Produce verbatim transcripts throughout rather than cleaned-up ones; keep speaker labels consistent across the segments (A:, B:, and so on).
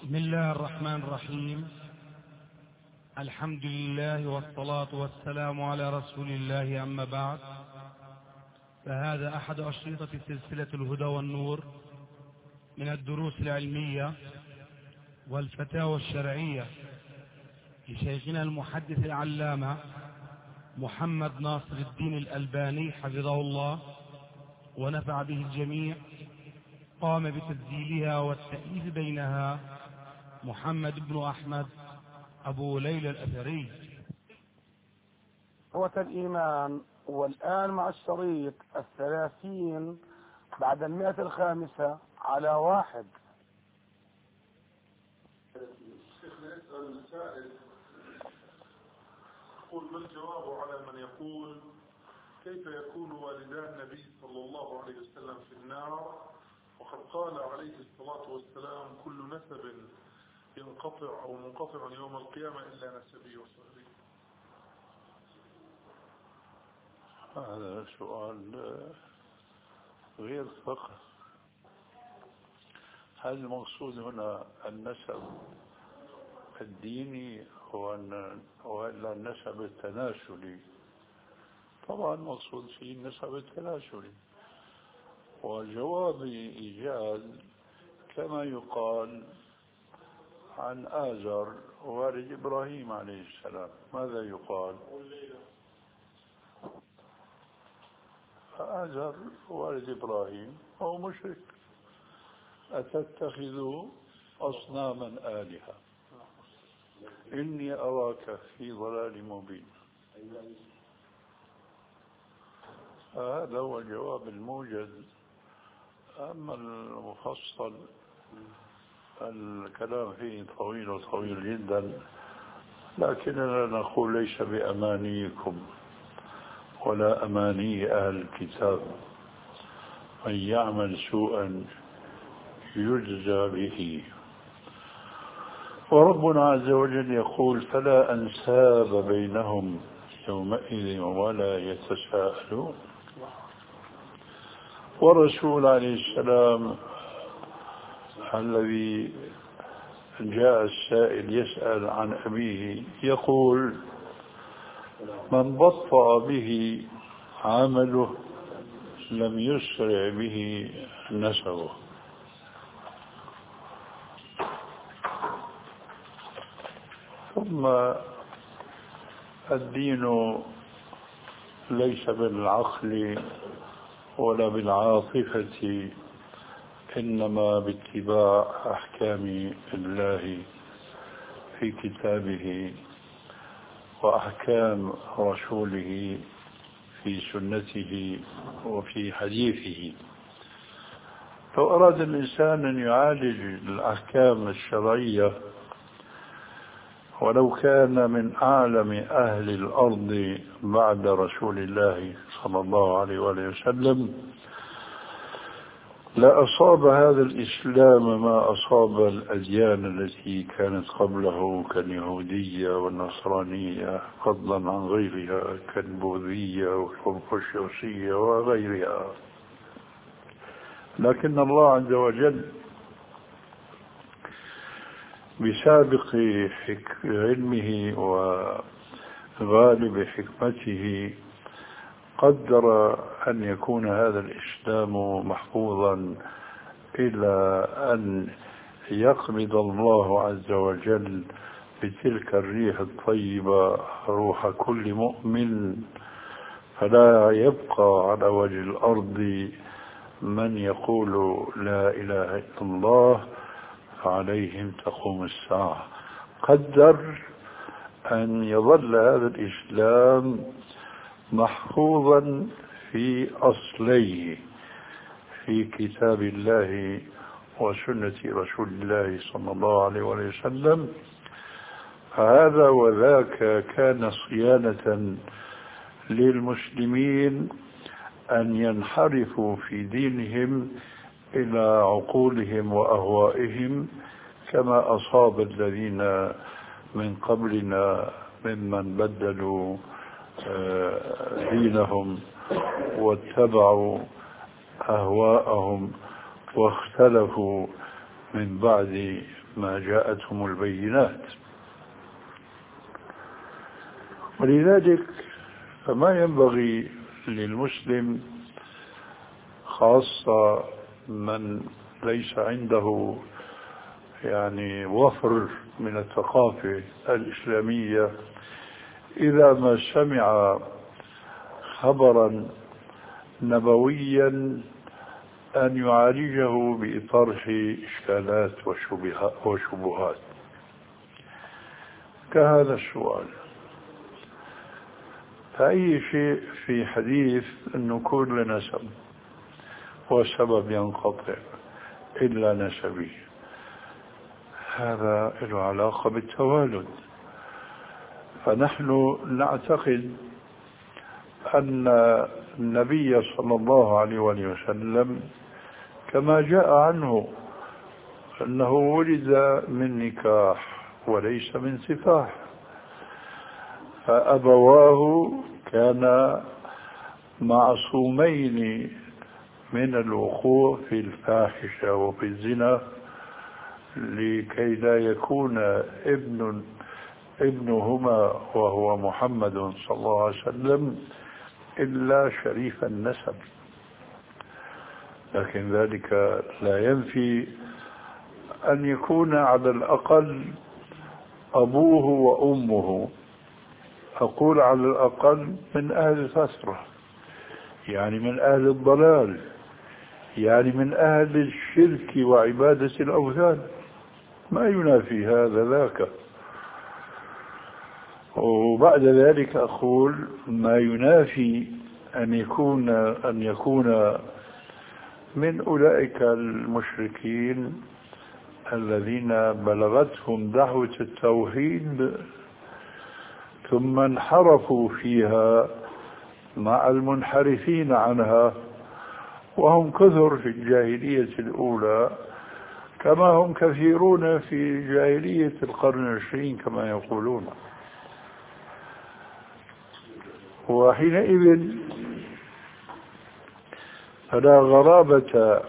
A: بسم الله الرحمن الرحيم. الحمد لله والصلاة والسلام على رسول الله، أما بعد، فهذا أحد أشرطة سلسلة الهدى والنور من الدروس العلمية والفتاوى الشرعية لشيخنا المحدث العلامة محمد ناصر الدين الألباني حفظه الله ونفع به الجميع. قام بتسجيلها والتأليف بينها محمد بن أحمد أبو ليلى الأثري.
B: قوة الإيمان. والآن مع الشريط الثلاثين بعد المئة الخامسة على واحد.
C: شيخنا يسأل سائل يقول: ما الجواب على من يقول كيف يكون والدا النبي صلى الله عليه وسلم في النار، وقد قال عليه الصلاة والسلام: كل نسب ينقطع أو منقطع يوم القيامة إلا نسبي وصهري.
D: هذا سؤال غير فقه. هل المقصود هنا النسب الديني ولا النسب التناسلي؟ طبعا مقصود فيه النسب التناسلي، وجواب إيجاز كما يقال عن آزر والد إبراهيم عليه السلام. ماذا يقال؟ آزر والد إبراهيم هو مشرك. أتتخذ أصناما آلهة إني أراك في ضلال مبين. هذا هو الجواب الموجز. أما المفصل الكلام فيه طويل وطويل جدا، لكننا نقول ليس بأمانيكم ولا أماني أهل الكتاب من يعمل سوءا يجزى به. وربنا عز وجل يقول: فلا أنساب بينهم يومئذ ولا يتساءلون. والرسول عليه السلام الذي جاء السائل يسأل عن أبيه يقول: من بطأ به عمله لم يسرع به نسبه. ثم الدين ليس بالعقل ولا بالعاطفة، إنما باتباع أحكام الله في كتابه وأحكام رسوله في سنته وفي حديثه. لو أراد الإنسان أن يعالج الأحكام الشرعية ولو كان من أعلم أهل الأرض بعد رسول الله صلى الله عليه وآله وسلم، لا أصاب هذا الإسلام ما أصاب الأديان التي كانت قبله كاليهودية والنصرانية، فضلا عن غيرها كالبوذية والكونفوشيوسية وغيرها. لكن الله عز وجل بسابق علمه وغالب حكمته قدر أن يكون هذا الإسلام محفوظا إلى أن يقبض الله عز وجل بتلك الريح الطيبة روح كل مؤمن، فلا يبقى على وجه الأرض من يقول لا إله إلا الله فعليهم تقوم الساعة. قدر أن يظل هذا الإسلام محفوظا في أصليه في كتاب الله وسنة رسول الله صلى الله عليه وسلم. فهذا وذاك كان صيانة للمسلمين أن ينحرفوا في دينهم إلى عقولهم وأهوائهم، كما أصاب الذين من قبلنا ممن بدلوا دينهم واتبعوا أهواءهم واختلفوا من بعد ما جاءتهم البينات. ولذلك فما ينبغي للمسلم، خاصة من ليس عنده يعني وفر من الثقافة الإسلامية، إذا ما سمع خبرا نبويا أن يعالجه بطرح إشكالات وشبهات كهذا السؤال. فأي شيء في حديث النكول لنسب والسبب ينقطع إلا نسبه، هذا له علاقة بالتوالد. فنحن نعتقد أن النبي صلى الله عليه وسلم كما جاء عنه أنه ولد من نكاح وليس من سفاح، فأبواه كانا معصومين من الوقوع في الفاحشة وفي الزنا، لكي لا يكون ابن ابنهما وهو محمد صلى الله عليه وسلم إلا شريف النسب. لكن ذلك لا ينفي أن يكون على الأقل أبوه وأمه، أقول على الأقل من أهل الفترة، يعني من أهل الضلال، يعني من أهل الشرك وعبادة الأوثان، ما ينافي هذا ذاك. وبعد ذلك أقول ما ينافي أن يكون أن يكون من أولئك المشركين الذين بلغتهم دعوة التوحيد ثم انحرفوا فيها مع المنحرفين عنها، وهم كثر في الجاهلية الأولى كما هم كثيرون في جاهلية القرن العشرين كما يقولون. وحينئذ فلا غرابة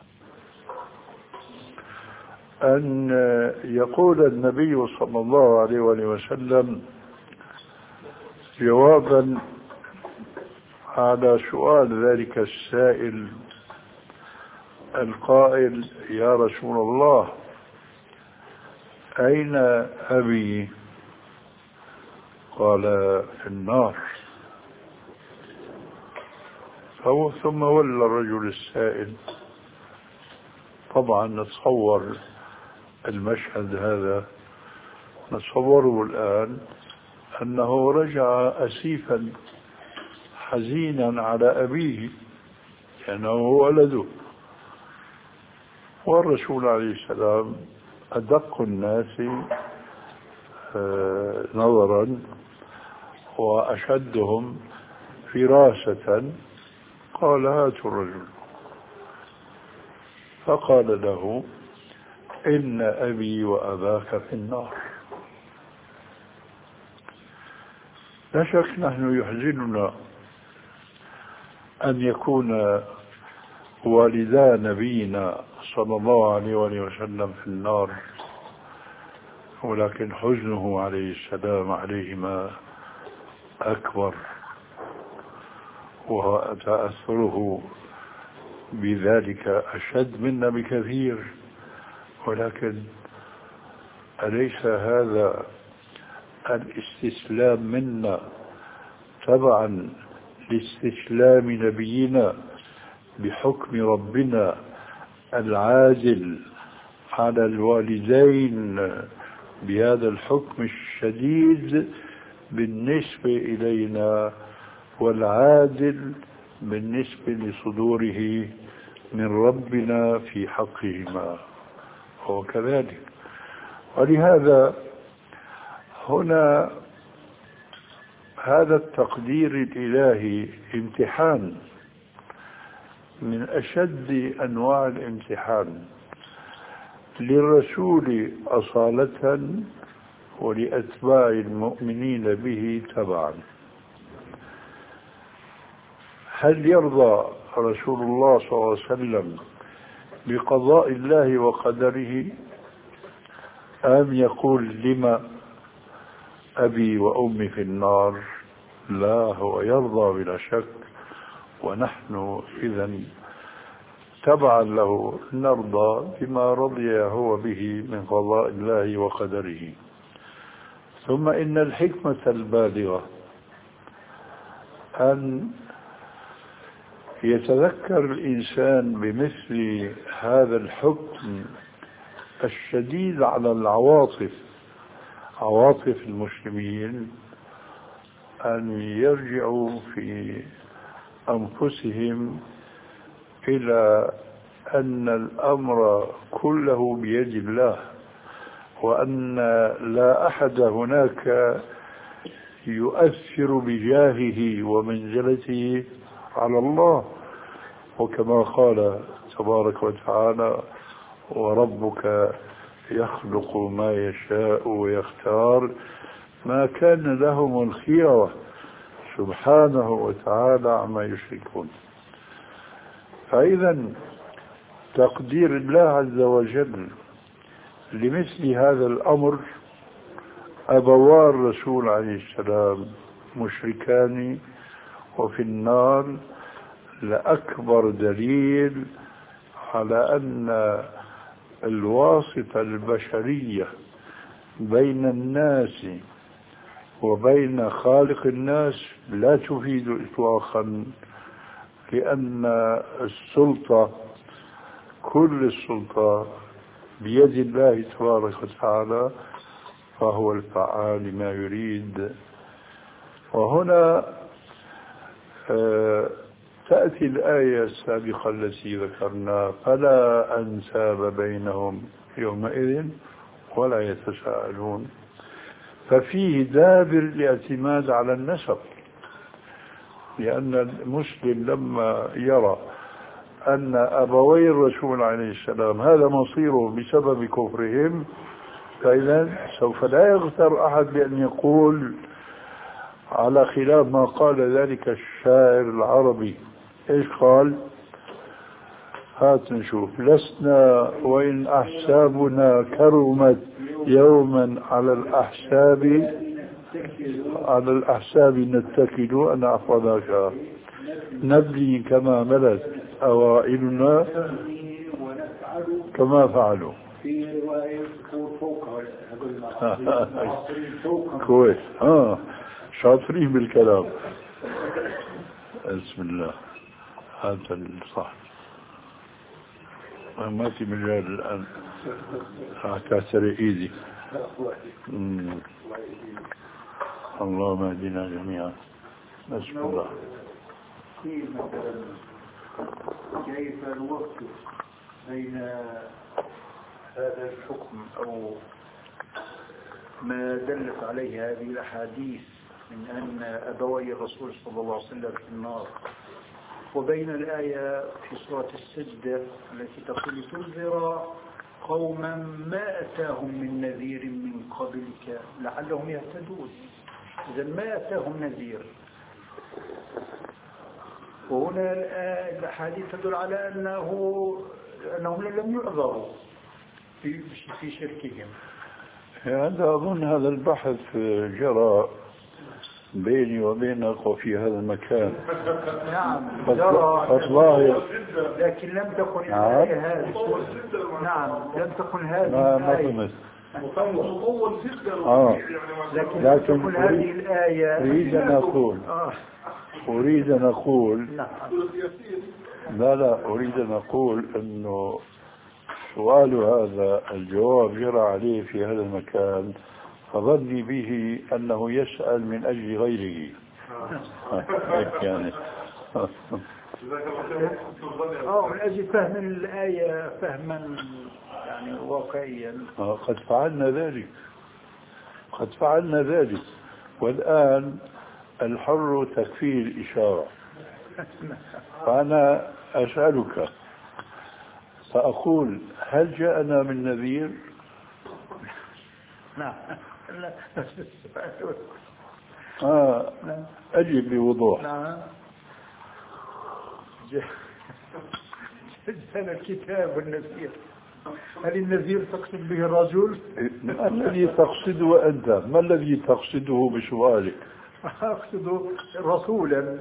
D: أن يقول النبي صلى الله عليه وسلم جوابا على سؤال ذلك السائل القائل: يا رسول الله أين أبي؟ قال: في النار. فهو ثم ولى الرجل السائل. طبعا نتصور المشهد هذا، نتصوره الآن أنه رجع أسيفا حزينا على أبيه لأنه هو ولده. والرسول عليه السلام أدق الناس نظرا وأشدهم فراسة قال: هاتوا الرجل. فقال له: إن أبي وأباك في النار. لا شك نحن يحزننا أن يكون والدا نبينا صلى الله عليه وسلم في النار، ولكن حزنه عليه السلام عليهما أكبر، وتأثره بذلك أشد منا بكثير. ولكن أليس هذا الاستسلام منا تبعا لاستسلام نبينا بحكم ربنا العادل على الوالدين بهذا الحكم الشديد بالنسبة إلينا والعادل بالنسبة لصدوره من ربنا في حقهما؟ هو كذلك. ولهذا هنا هذا التقدير الإلهي امتحان من أشد أنواع الامتحان للرسول أصالة ولأتباع المؤمنين به تبعا. هل يرضى رسول الله صلى الله عليه وسلم بقضاء الله وقدره أم يقول لما أبي وأمي في النار؟ لا، هو يرضى بلا شك، ونحن إذا تبعا له نرضى بما رضي هو به من قضاء الله وقدره. ثم إن الحكمة البالغة أن يتذكر الإنسان بمثل هذا الحكم الشديد على العواطف، عواطف المسلمين، أن يرجعوا في أنفسهم إلى أن الأمر كله بيد الله، وأن لا أحد هناك يؤثر بجاهه ومنزلته على الله. وكما قال تبارك وتعالى: وربك يخلق ما يشاء ويختار ما كان لهم الخيرة سبحانه وتعالى عما يشركون. فإذا تقدير الله عز وجل لمثل هذا الأمر، أبوار الرسول عليه السلام مشركان وفي النار، لأكبر دليل على أن الواسطة البشرية بين الناس وبين خالق الناس لا تفيد إطلاقا، لأن السلطة كل السلطة بيد الله تبارك وتعالى، فهو الفعال لما يريد. وهنا تأتي الآية السابقة التي ذكرنا: فلا أنساب بينهم يومئذ ولا يتساءلون. ففيه دابر الاعتماد على النسب، لأن المسلم لما يرى أن أبوي الرسول عليه السلام هذا مصيره بسبب كفرهم، فإذا سوف لا يغتر أحد بأن يقول على خلاف ما قال ذلك الشاعر العربي. إيش قال؟ هات نشوف: لسنا وإن أحسابنا كرمت يوما على الأحساب على الأحساب نتكل أن أحفظك، نبني كما ملت أوائلنا كما فعلوا. كويس، ها شاطرين بالكلام. بسم الله، هذا الصح. ما في مجال الآن أكسر إيدي. اللهم اهدنا جميعا. بسم الله.
E: كيف الوقت بين هذا الحكم أو ما دلت عليه هذه الأحاديث من أن أبوي الرسول صلى الله عليه وسلم في النار، وبين الآية في سورة السجدة التي تقول: تنذر قوما ما أتاهم من نذير من قبلك لعلهم يهتدون. إذا ما أتاهم نذير، وهنا الأحاديث تدل على أنه أنهم لم يعذروا في في شركهم.
D: هذا أظن هذا البحث جرى بيني وبينك وفي هذا المكان.
E: نعم جرى،
D: فالله
E: لكن لم تكن الآية هذه. نعم لم تكن هذه الآية.
D: آه.
E: لكن,
D: لكن
E: لم تكن هذه الآية.
D: أريد أن أقول
E: آه.
D: أريد أن أقول
E: نعم.
D: لا لا أريد أن أقول أنه سؤال هذا الجواب جرى عليه في هذا المكان، فظني به أنه يسأل من أجل غيره. يعني
E: اه من أجل فهم الآية فهما يعني واقعيا.
D: قد فعلنا ذلك، قد فعلنا ذلك، والآن الحر تكفيه الإشارة. فأنا أسألك فأقول: هل جاءنا من نذير؟
E: نعم.
D: آه أجب بوضوح.
E: نعم. جاءنا الكتاب والنذير. هل النذير تقصد به الرجل؟
D: ما الذي تقصده أنت؟ ما الذي تقصده بسؤالك؟
E: أقصد رسولا.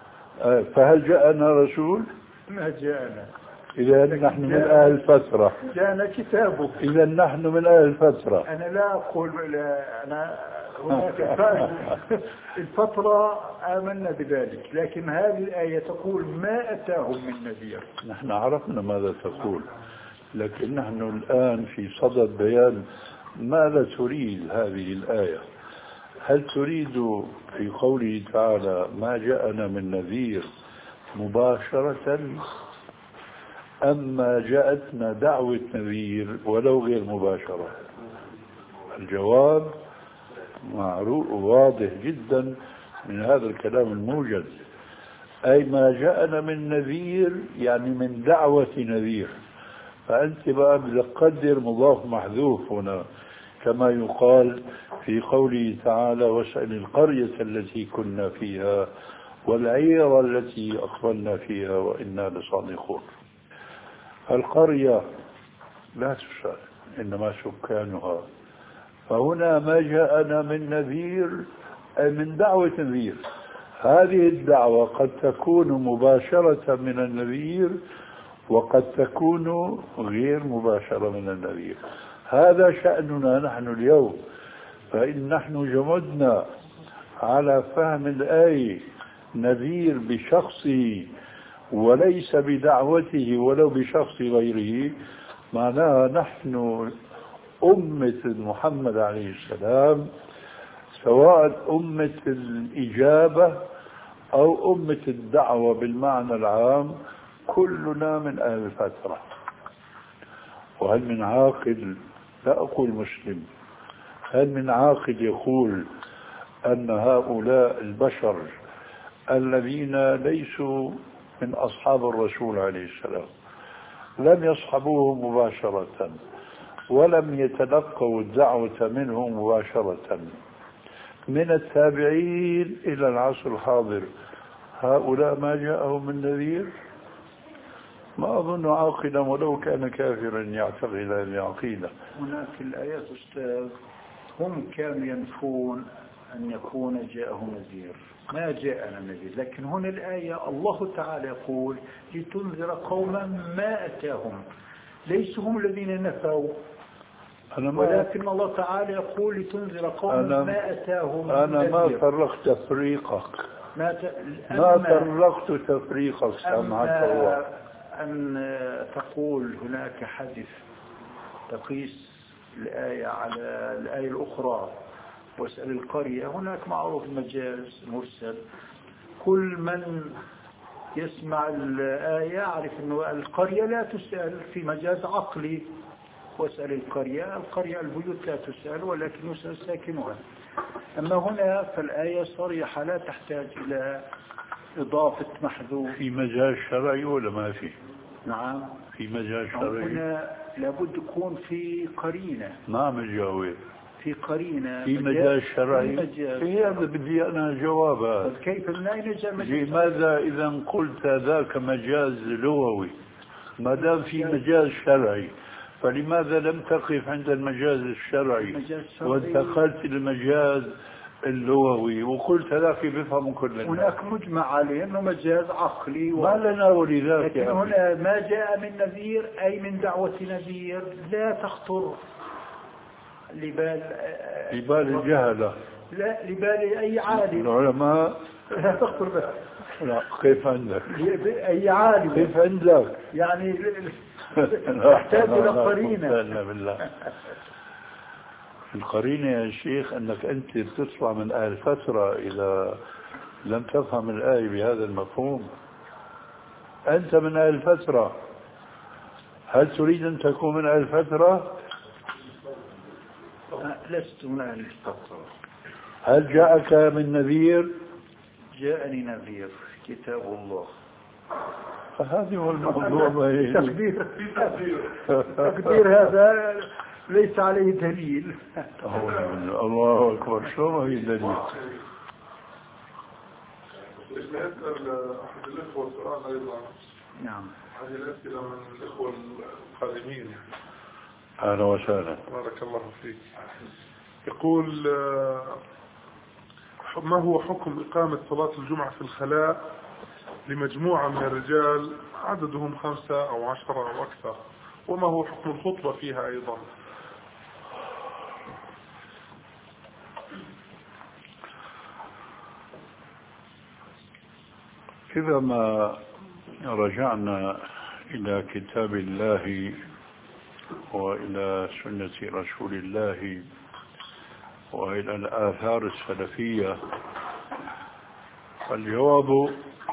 D: فهل جاءنا رسول؟
E: ما جاءنا.
D: إذا نحن من أهل الفترة.
E: جاءنا كتابه.
D: إذا نحن من أهل الفترة.
E: أنا لا أقول لا أنا هناك الفترة آمنا بذلك، لكن هذه الآية تقول ما أتاهم من نذير.
D: نحن عرفنا ماذا تقول، لكن نحن الآن في صدد بيان ماذا تريد هذه الآية. هل تريد في قوله تعالى ما جاءنا من نذير مباشرة، أم ما جاءتنا دعوة نذير ولو غير مباشرة؟ الجواب معروف واضح جدا من هذا الكلام الموجز، أي ما جاءنا من نذير يعني من دعوة نذير. فأنت بقى بدك تقدر مضاف محذوف هنا، كما يقال في قوله تعالى واسأل القرية التي كنا فيها والعير التي أقبلنا فيها وإنا لصادقون. القرية لا تسأل إنما سكانها، فهنا ما جاءنا من نذير أي من دعوة نذير. هذه الدعوة قد تكون مباشرة من النذير وقد تكون غير مباشرة من النذير. هذا شأننا نحن اليوم، فإن نحن جمدنا على فهم الآية نذير بشخصه وليس بدعوته ولو بشخص غيره، معناها نحن أمة محمد عليه السلام، سواء أمة الإجابة أو أمة الدعوة بالمعنى العام، كلنا من أهل الفترة. وهل من عاقل، لا أقول مسلم، هل من عاقل يقول أن هؤلاء البشر الذين ليسوا من أصحاب الرسول عليه السلام لم يصحبوه مباشرة ولم يتلقوا الدعوة منه مباشرة من التابعين إلى العصر الحاضر، هؤلاء ما جاءهم من نذير؟ ما أظن عاقلا ولو كان كافرا يعتقد هذه العقيدة.
E: هناك الآيات أستاذ هم كانوا ينفون أن يكون جاءهم نذير، ما جاءنا نذير، لكن هنا الآية الله تعالى يقول لتنذر قوما ما أتاهم، ليس هم الذين نفوا، ولكن الله تعالى يقول لتنذر قوما ما أتاهم.
D: أنا ما فرقت تفريقك،
E: ما, ت...
D: ما فرقت تفريقك سامحك الله.
E: أن تقول هناك حدث تقيس الآية على الآية الأخرى واسأل القرية، هناك معروف مجاز مرسل، كل من يسمع الآية يعرف أن القرية لا تسأل في مجاز عقلي، واسأل القرية، القرية البيوت لا تسأل ولكن يسأل ساكنها. أما هنا فالآية صريحة لا تحتاج إلى إضافة محذوف.
D: في مجال شرعي ولا ما في؟
E: نعم
D: في مجال شرعي.
E: هنا لابد يكون في قرينة.
D: نعم الجواب
E: في قرينة
D: في مجال شرعي. في هذا بدي أنا جوابها.
E: كيف من أين جاء مجاز؟
D: لماذا إذا قلت ذاك مجاز لغوي ما دام في مجاز شرعي، فلماذا لم تقف عند المجاز الشرعي وانتقلت للمجاز اللغوي وقلت هذاك بيفهم كل الناس؟
E: هناك مجمع عليه انه مجاز عقلي و...
D: ما لنا ولذاك.
E: لكن هنا ما جاء من نذير اي من دعوة نذير لا تخطر لبال
D: لبال الجهلة،
E: لا لبال اي عالم
D: العلماء
E: لا تخطر به.
D: لا كيف عندك؟
E: اي عالم
D: كيف عندك؟
E: يعني تحتاج الى قرينة.
D: بالله القرينة يا شيخ أنك أنت بتطلع من أهل فترة إذا لم تفهم الآية بهذا المفهوم. أنت من أهل فترة، هل تريد أن تكون من أهل فترة؟
E: لست من أهل الفترة.
D: هل جاءك من نذير؟
E: جاءني نذير كتاب الله.
D: فهذا هو الموضوع.
E: تقدير تقدير هذا ليس عليه دليل.
D: الله أكبر، شو ما في دليل؟
C: يسأل أحد الإخوة سؤال أيضا.
E: نعم.
C: هذه الأسئلة من الإخوة القادمين.
D: أهلا وسهلا.
C: بارك الله فيك. يقول ما هو حكم إقامة صلاة الجمعة في الخلاء لمجموعة من الرجال عددهم خمسة أو عشرة أو أكثر، وما هو حكم الخطبة فيها أيضا؟
D: إذا ما رجعنا إلى كتاب الله وإلى سنة رسول الله وإلى الآثار السلفية، فالجواب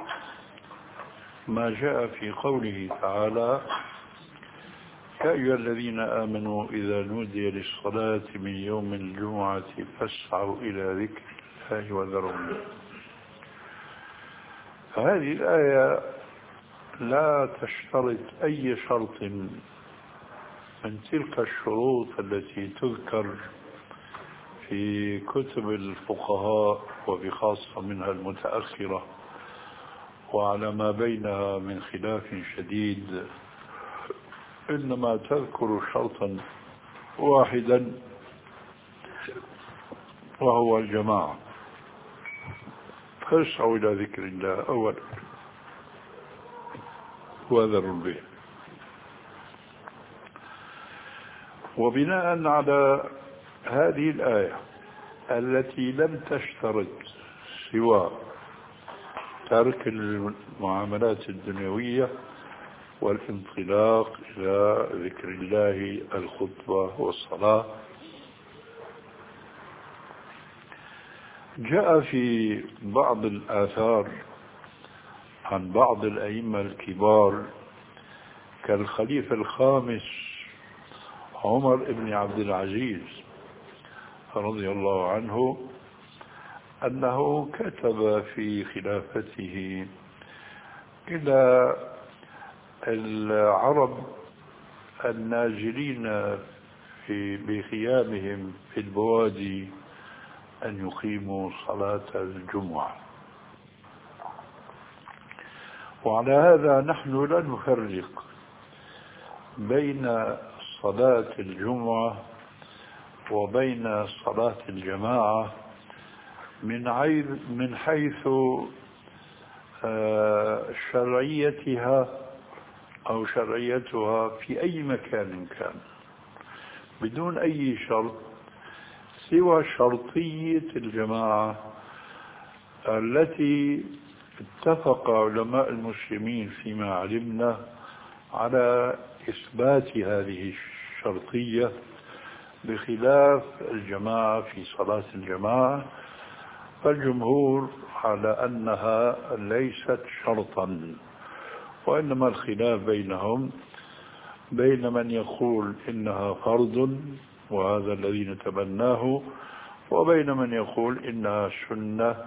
D: ما جاء في قوله تعالى: يا أيها الذين آمنوا إذا نودي للصلاة من يوم الجمعة فاسعوا إلى ذكر الله وذروا البيع. فهذه الآية لا تشترط أي شرط من تلك الشروط التي تذكر في كتب الفقهاء وبخاصة منها المتأخرة، وعلى ما بينها من خلاف شديد، إنما تذكر شرطا واحدا وهو الجماعة. فاسعوا إلى ذكر الله أولا وذروا البيع. وبناء على هذه الآية التي لم تشترط سوى ترك المعاملات الدنيوية والانطلاق إلى ذكر الله، الخطبة والصلاة، جاء في بعض الآثار عن بعض الأئمة الكبار كالخليفة الخامس عمر بن عبد العزيز رضي الله عنه أنه كتب في خلافته إلى العرب النازلين في بخيامهم في البوادي أن يقيموا صلاة الجمعة. وعلى هذا نحن لا نفرق بين صلاة الجمعة وبين صلاة الجماعة من حيث شرعيتها أو شرعيتها في أي مكان كان، بدون أي شرط سوى شرطية الجماعة التي اتفق علماء المسلمين فيما علمنا على إثبات هذه الشرطية، بخلاف الجماعة في صلاة الجماعة، فالجمهور على أنها ليست شرطا، وإنما الخلاف بينهم بين من يقول إنها فرض وهذا الذي نتبناه، وبين من يقول إنها سنة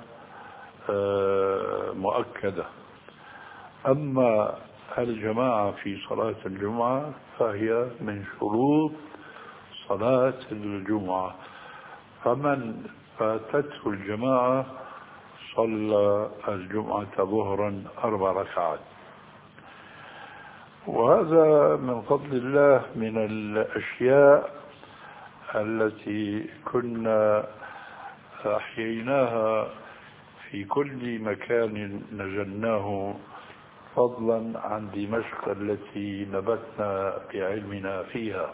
D: مؤكدة. أما الجماعة في صلاة الجمعة فهي من شروط صلاة الجمعة، فمن فاتته الجماعة صلى الجمعة ظهرا أربع ركعات. وهذا من فضل الله من الأشياء التي كنا أحييناها في كل مكان نزلناه، فضلا عن دمشق التي نبتنا بعلمنا فيها.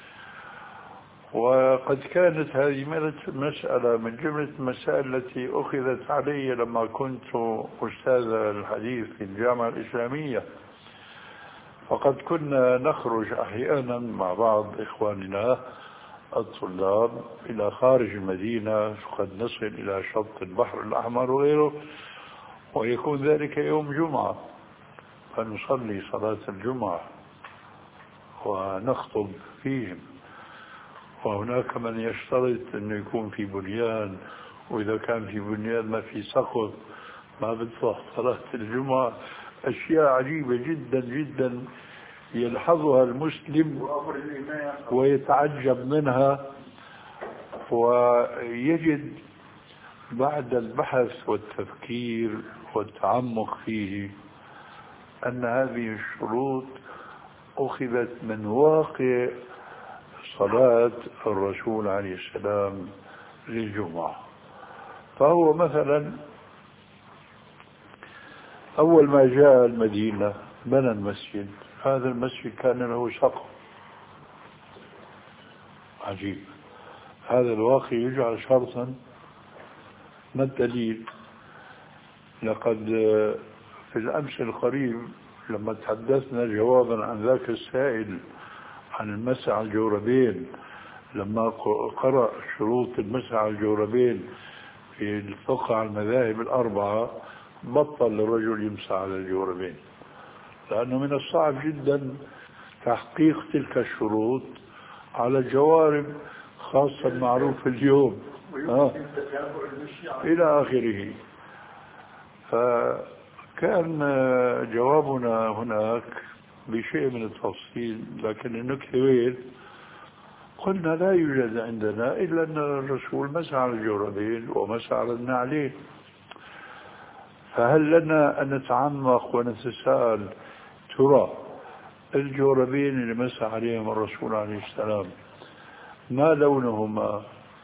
D: وقد كانت هذه مسألة من جملة المسائل التي أخذت علي لما كنت أستاذ الحديث في الجامعة الإسلامية، فقد كنا نخرج أحيانا مع بعض إخواننا الطلاب إلى خارج المدينة، قد نصل إلى شط البحر الأحمر وغيره، ويكون ذلك يوم جمعة، فنصلي صلاة الجمعة ونخطب فيهم. وهناك من يشترط أنه يكون في بنيان، وإذا كان في بنيان ما في سقف ما بتصح صلاة الجمعة. أشياء عجيبة جدا جدا يلحظها المسلم ويتعجب منها، ويجد بعد البحث والتفكير والتعمق فيه أن هذه الشروط أخذت من واقع صلاة الرسول عليه السلام للجمعة. فهو مثلا أول ما جاء المدينة بنى المسجد. هذا المسجد كان له سقف عجيب. هذا الواقع يجعل شرطا. ما الدليل؟ لقد في الأمس القريب لما تحدثنا جوابا عن ذاك السائل عن المسح على الجوربين، لما قرأ شروط المسح على الجوربين في الفقه على المذاهب الأربعة بطل الرجل يمسح على الجوربين، لأنه من الصعب جدا تحقيق تلك الشروط على الجوارب، خاصة معروف اليوم آه. إلى آخره. فكان جوابنا هناك بشيء من التفصيل، لكن النكتة وين؟ قلنا لا يوجد عندنا إلا أن الرسول مسح على الجوربين ومسح على النعلين. فهل لنا أن نتعمق ونتساءل ترى الجوربين اللي مسح عليهم الرسول عليه السلام ما لونهما؟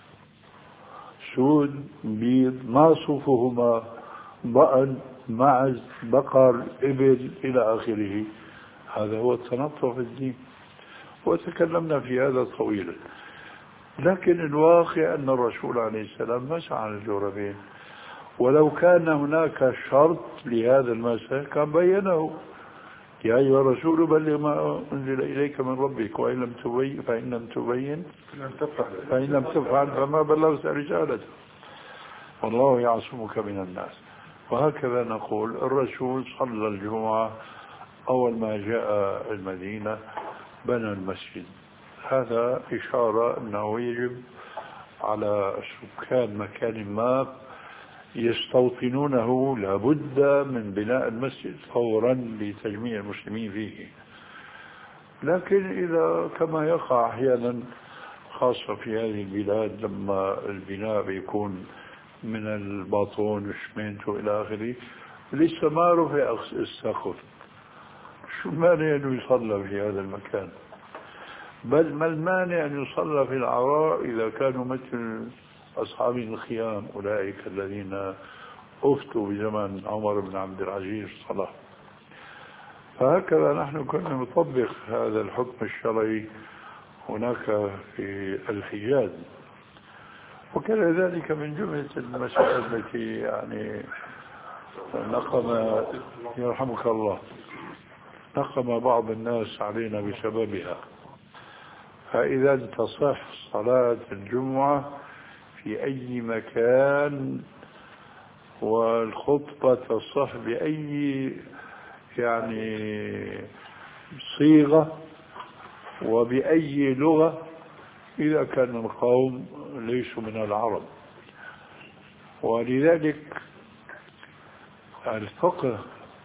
D: سود، بيض، ما صفهما؟ ضأن، معز، بقر، إبل، إلى آخره. هذا هو التنطع في الدين، وتكلمنا في هذا طويلا. لكن الواقع أن الرسول عليه السلام مسح على الجوربين، ولو كان هناك شرط لهذا المسح كان بينه: يا أيها الرسول بلغ ما أنزل إليك من ربك وإن لم تبين فإن لم تبين فإن لم تفعل فما بلغت رسالته والله يعصمك من الناس. وهكذا نقول الرسول صلى الجمعة أول ما جاء المدينة بنى المسجد. هذا إشارة أنه يجب على سكان مكان ما يستوطنونه لابد من بناء المسجد فورا لتجميع المسلمين فيه. لكن إذا كما يقع أحيانا خاصة في هذه البلاد لما البناء بيكون من الباطون وشمينته إلى آخره لسه ما رفع السقف، شو المانع أنه يصلى في هذا المكان؟ بل ما المانع أن يصلى في العراء إذا كانوا مثل أصحاب الخيام أولئك الذين أفتوا بزمن عمر بن عبد العزيز صلاح. فهكذا نحن كنا نطبق هذا الحكم الشرعي هناك في الحجاز. وكان ذلك من جملة المسائل التي يعني نقم يرحمك الله نقم بعض الناس علينا بسببها. فإذا تصح صلاة الجمعة في أي مكان والخطبة تصح بأي يعني صيغة وبأي لغة إذا كان القوم ليسوا من العرب. ولذلك الفقه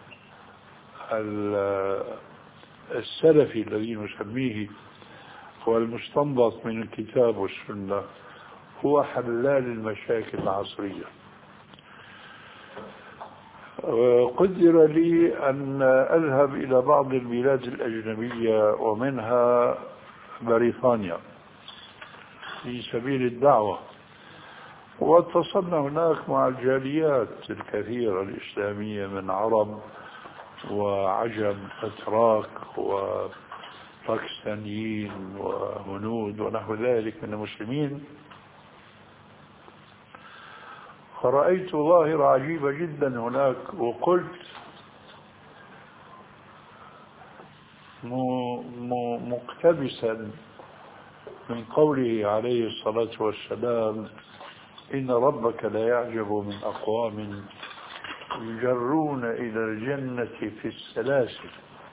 D: السلفي الذي نسميه هو المستنبط من الكتاب والسنة هو حلال المشاكل العصرية. قدر لي أن أذهب إلى بعض البلاد الأجنبية ومنها بريطانيا في سبيل الدعوة، واتصلنا هناك مع الجاليات الكثيرة الإسلامية من عرب وعجم أتراك وباكستانيين وهنود ونحو ذلك من المسلمين. فرأيت ظاهرة عجيبة جدا هناك، وقلت مقتبسا من قوله عليه الصلاة والسلام: إن ربك لا يعجب من أقوام يجرون إلى الجنة في السلاسل.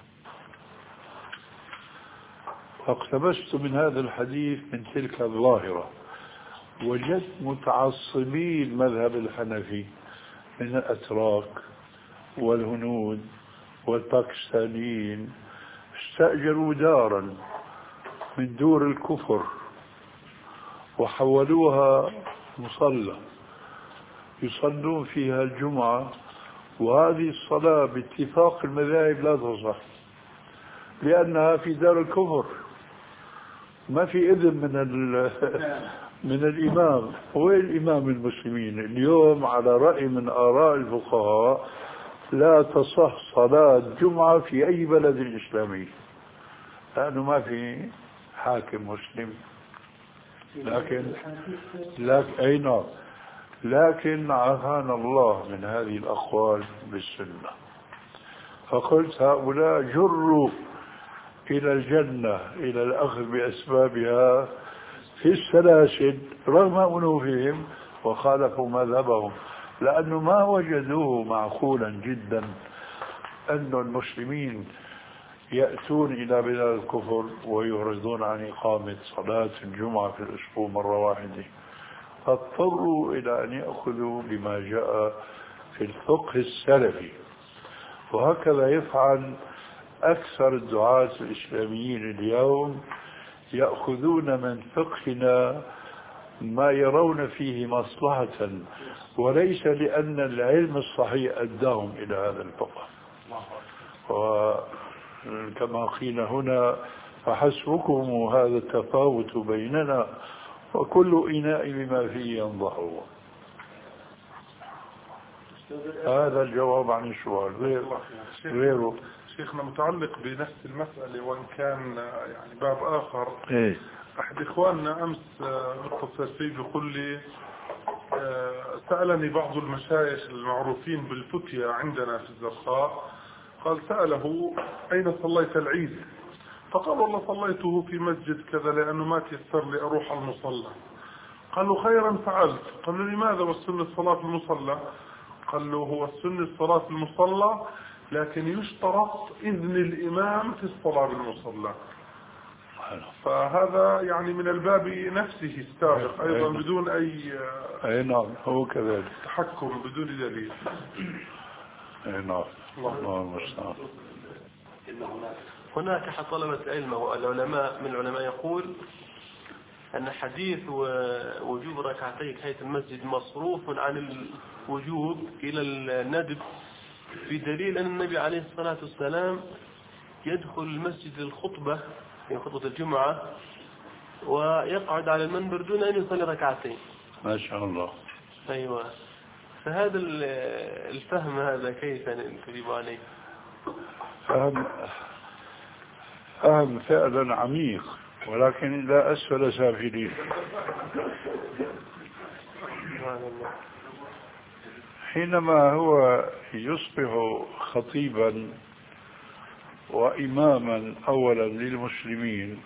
D: فاقتبست من هذا الحديث من تلك الظاهرة، وجدت متعصبي المذهب الحنفي من الأتراك والهنود والباكستانيين استأجروا دارا من دور الكفر وحولوها مصلى يصلون فيها الجمعة، وهذه الصلاة باتفاق المذاهب لا تصح لأنها في دار الكفر. ما في إذن من من الإمام. هو الإمام المسلمين اليوم على رأي من آراء الفقهاء لا تصح صلاة جمعة في أي بلد إسلامي لأنه ما في حاكم مسلم. لكن لكن أي نعم لكن عافانا الله من هذه الأقوال بالسنة. فقلت هؤلاء جروا إلى الجنة إلى الأخذ بأسبابها في السلاسل رغم أنوفهم وخالفوا مذهبهم لأنه ما وجدوه معقولا جدا أن المسلمين يأتون إلى بلاد الكفر ويعرضون عن إقامة صلاة الجمعة في الأسبوع مرة واحدة، فاضطروا إلى أن يأخذوا بما جاء في الفقه السلفي. وهكذا يفعل أكثر الدعاة الإسلاميين اليوم، يأخذون من فقهنا ما يرون فيه مصلحة وليس لأن العلم الصحيح أداهم إلى هذا الفقه. وكما قيل هنا فحسبكم هذا التفاوت بيننا وكل إناء بما فيه ينضح. هذا الجواب عن السؤال. غير غيره
C: شيخنا متعلق بنفس المسألة وإن كان يعني باب آخر.
D: إيه؟
C: أحد إخواننا أمس متصل فيه بيقول لي سألني بعض المشايخ المعروفين بالفتية عندنا في الزرقاء، قال سأله أين صليت العيد؟ فقال والله صليته في مسجد كذا لأنه ما تيسر لي أروح المصلى. قال له خيرا فعلت. قال له لماذا والسنة صلاة المصلى؟ قال له هو السنة صلاة المصلى لكن يشترط إذن الإمام في الصلاة بالمصلى. فهذا يعني من الباب نفسه السابق أيضا بدون أي
D: أي نعم هو كذلك
C: تحكم بدون دليل.
D: أي نعم. الله المستعان.
F: هناك أحد طلبة العلم والعلماء من العلماء يقول أن حديث وجوب ركعتي تحية المسجد مصروف عن الوجوب إلى الندب في دليل أن النبي عليه الصلاة والسلام يدخل المسجد للخطبة في خطبة الجمعة ويقعد على المنبر دون أن يصلي ركعتين.
D: ما شاء الله.
F: أيوة. فهذا الفهم هذا كيف نجيب عليه؟
D: فهم فهم فعلا عميق ولكن لا أسفل سافلين. حينما هو يصبح خطيبا وإماما أولا للمسلمين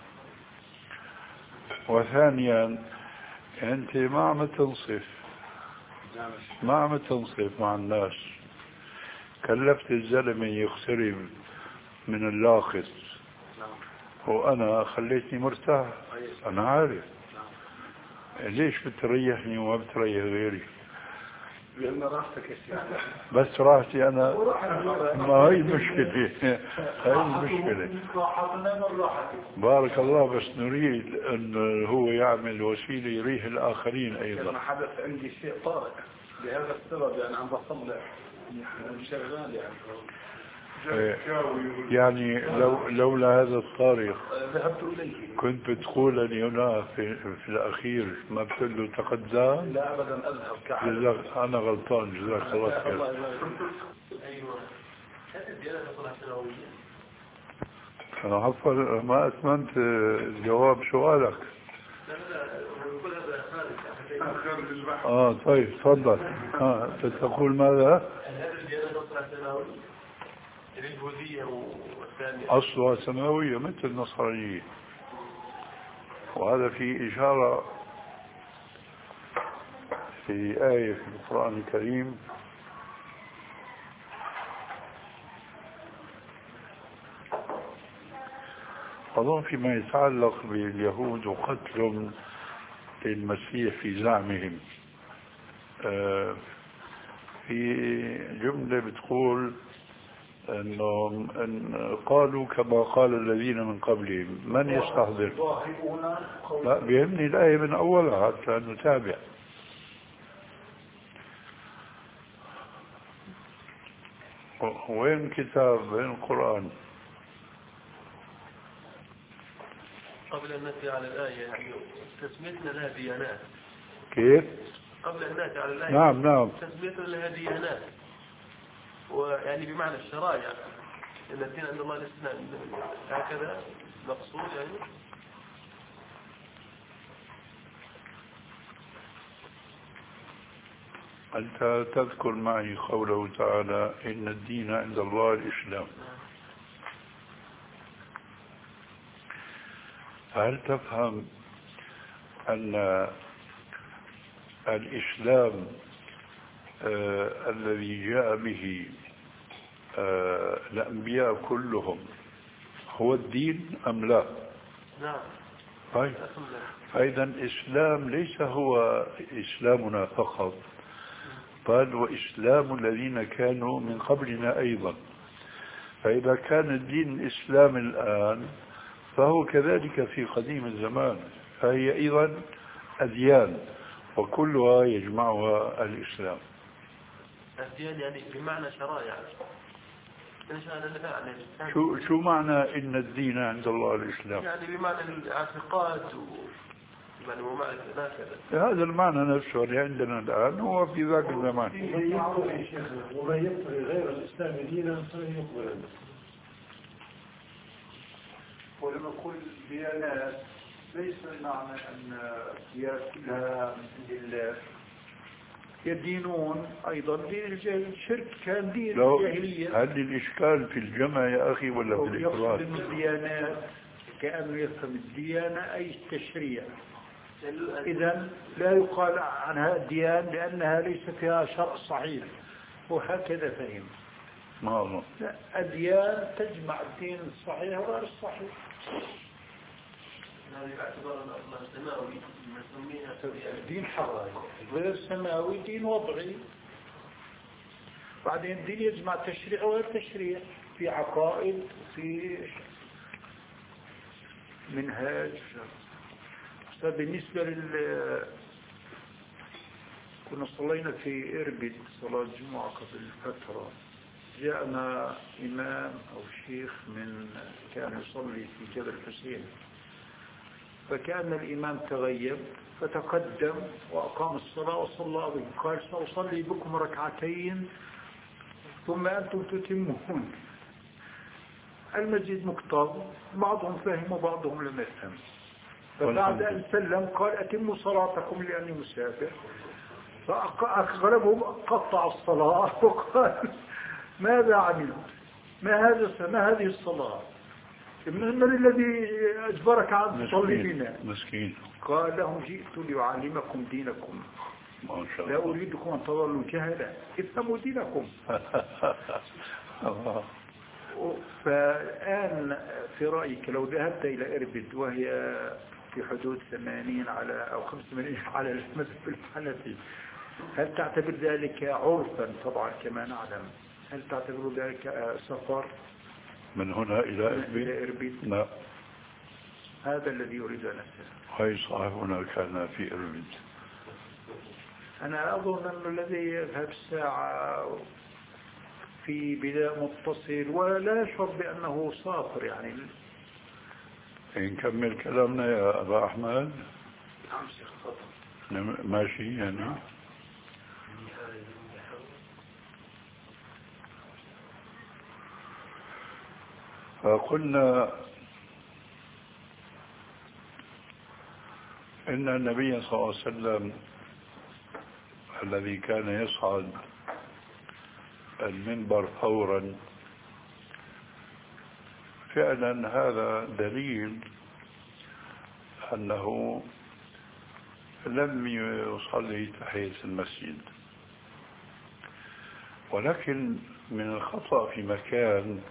D: وثانيا أنت ما عم تنصف ما عم تنصف مع الناس. كلفت الزلمة يقترب من اللاقط وأنا خليتني مرتاح. أنا عارف ليش بتريحني وما بتريح غيري؟
B: لأن راحتك يا شيخ.
D: بس راحتي أنا ما هي المشكلة. هاي المشكلة. بارك الله. بس نريد أن هو يعمل وسيلة يريح الآخرين أيضا.
B: أنا حدث عندي شيء طارئ بهذا السبب يعني عم بصلح شغال يعني
D: يعني لو لولا هذا الطارق
B: ذهبت إليه
D: كنت بتقول لي هنا في, في الأخير ما بتقول له تقدم.
B: لا أبدا أذهب كعب.
D: جزاك أنا غلطان. جزاك الله خير.
F: أيوة.
D: أنا عفوا ما أتممت جواب سؤالك. آه طيب تفضل. آه تقول ماذا؟ أصلها سماوية مثل النصرانية. وهذا في إشارة في آية في القرآن الكريم أظن فيما يتعلق باليهود وقتلهم للمسيح في زعمهم. آه في جملة بتقول أنهم أن قالوا كما قال الذين من قبلهم. من يستحضر؟ لا بيهمني الآية من أولها حتى نتابع. وين كتاب وين القرآن؟
F: قبل أن نأتي على الآية يعني تسميتنا لها ديانات.
D: كيف؟
F: قبل أن نأتي على الآية
D: نعم نعم
F: تسميتنا لها ديانات، ويعني بمعنى الشرائع إن الدين عند الله الإسلام، هكذا مقصود يعني.
D: أنت تذكر معي قوله تعالى إن الدين عند الله الإسلام، هل تفهم أن الإسلام آه الذي جاء به آه الأنبياء كلهم هو الدين أم لا؟
F: نعم.
D: طيب، فإذا الإسلام ليس هو إسلامنا فقط، بل وإسلام الذين كانوا من قبلنا أيضا. فإذا كان الدين الإسلام الآن فهو كذلك في قديم الزمان، فهي أيضا أديان وكلها يجمعها الإسلام.
F: أديان يعني بمعنى شرائع.
D: شو شو معنى إن الدين عند الله الإسلام؟
F: يعني بمعنى الاعتقاد و... يعني ومعنى هكذا.
D: هذا المعنى نفسه اللي عندنا الآن هو في ذاك الزمان.
G: ومن يبتغي غير الإسلام دينا فلن يقبل منه.
E: ولما نقول ديانات ليس المعنى أن هي كلها من الله، يدينون أيضا دين الشرك كان دين الجاهلية.
D: هل الإشكال في الجمع يا أخي ولا في الإفراد؟
E: يقصد الديانات كأنه يفهم الديانة أي التشريع، إذا لا يقال عنها الديان لأنها ليس فيها شرع صحيح، وهكذا فهم.
D: ما الله.
E: لا، الديان تجمع الدين الصحيح وغير الصحيح. دين حضاري غير سماوي، دين وضعي. بعدين الدين يجمع تشريع وغير تشريع، في عقائد وفي منهاج. بالنسبة لل كنا صلينا في إربد صلاة الجمعة قبل فترة، جاءنا إمام أو شيخ من كان يصلي في جبل حسين، فكان الإمام تغيب فتقدم وأقام الصلاة وصلى بهم، قال سأصلي بكم ركعتين ثم أنتم تتمون. المسجد مكتظ، بعضهم فهم وبعضهم لم يفهم، فبعد أن سلم قال أتموا صلاتكم لأني مسافر، فأغلبهم قطع الصلاة وقال ماذا عملت؟ ما هذا ما هذه الصلاة؟ من الذي أجبرك أن تصلي بنا؟
D: مسكين.
E: قال لهم جئت لأعلمكم دينكم،
D: ما شاء
E: لا
D: الله.
E: أريدكم أن تظلوا جهلا، افهموا دينكم. فالآن في رأيك لو ذهبت إلى إربد وهي في حدود ثمانين على أو خمسة وثمانين على المذهب الحنفي، هل تعتبر ذلك عرفا؟ طبعا كما نعلم، هل تعتبر ذلك سفر
D: من هنا إلى
E: إربد؟
D: لا،
E: هذا الذي يريد أن أسأل.
D: هاي صاحبنا كان في إربد.
E: أنا أظن أن الذي يذهب ساعة في بداية متصل ولا يشعر بأنه سافر يعني.
D: نكمل كلامنا يا أبا أحمد.
E: نعم شيخ تفضل.
D: ماشي يعني. فقلنا إن النبي صلى الله عليه وسلم الذي كان يصعد المنبر فورا فعلا هذا دليل أنه لم يصلي تحية المسجد، ولكن من الخطأ في مكان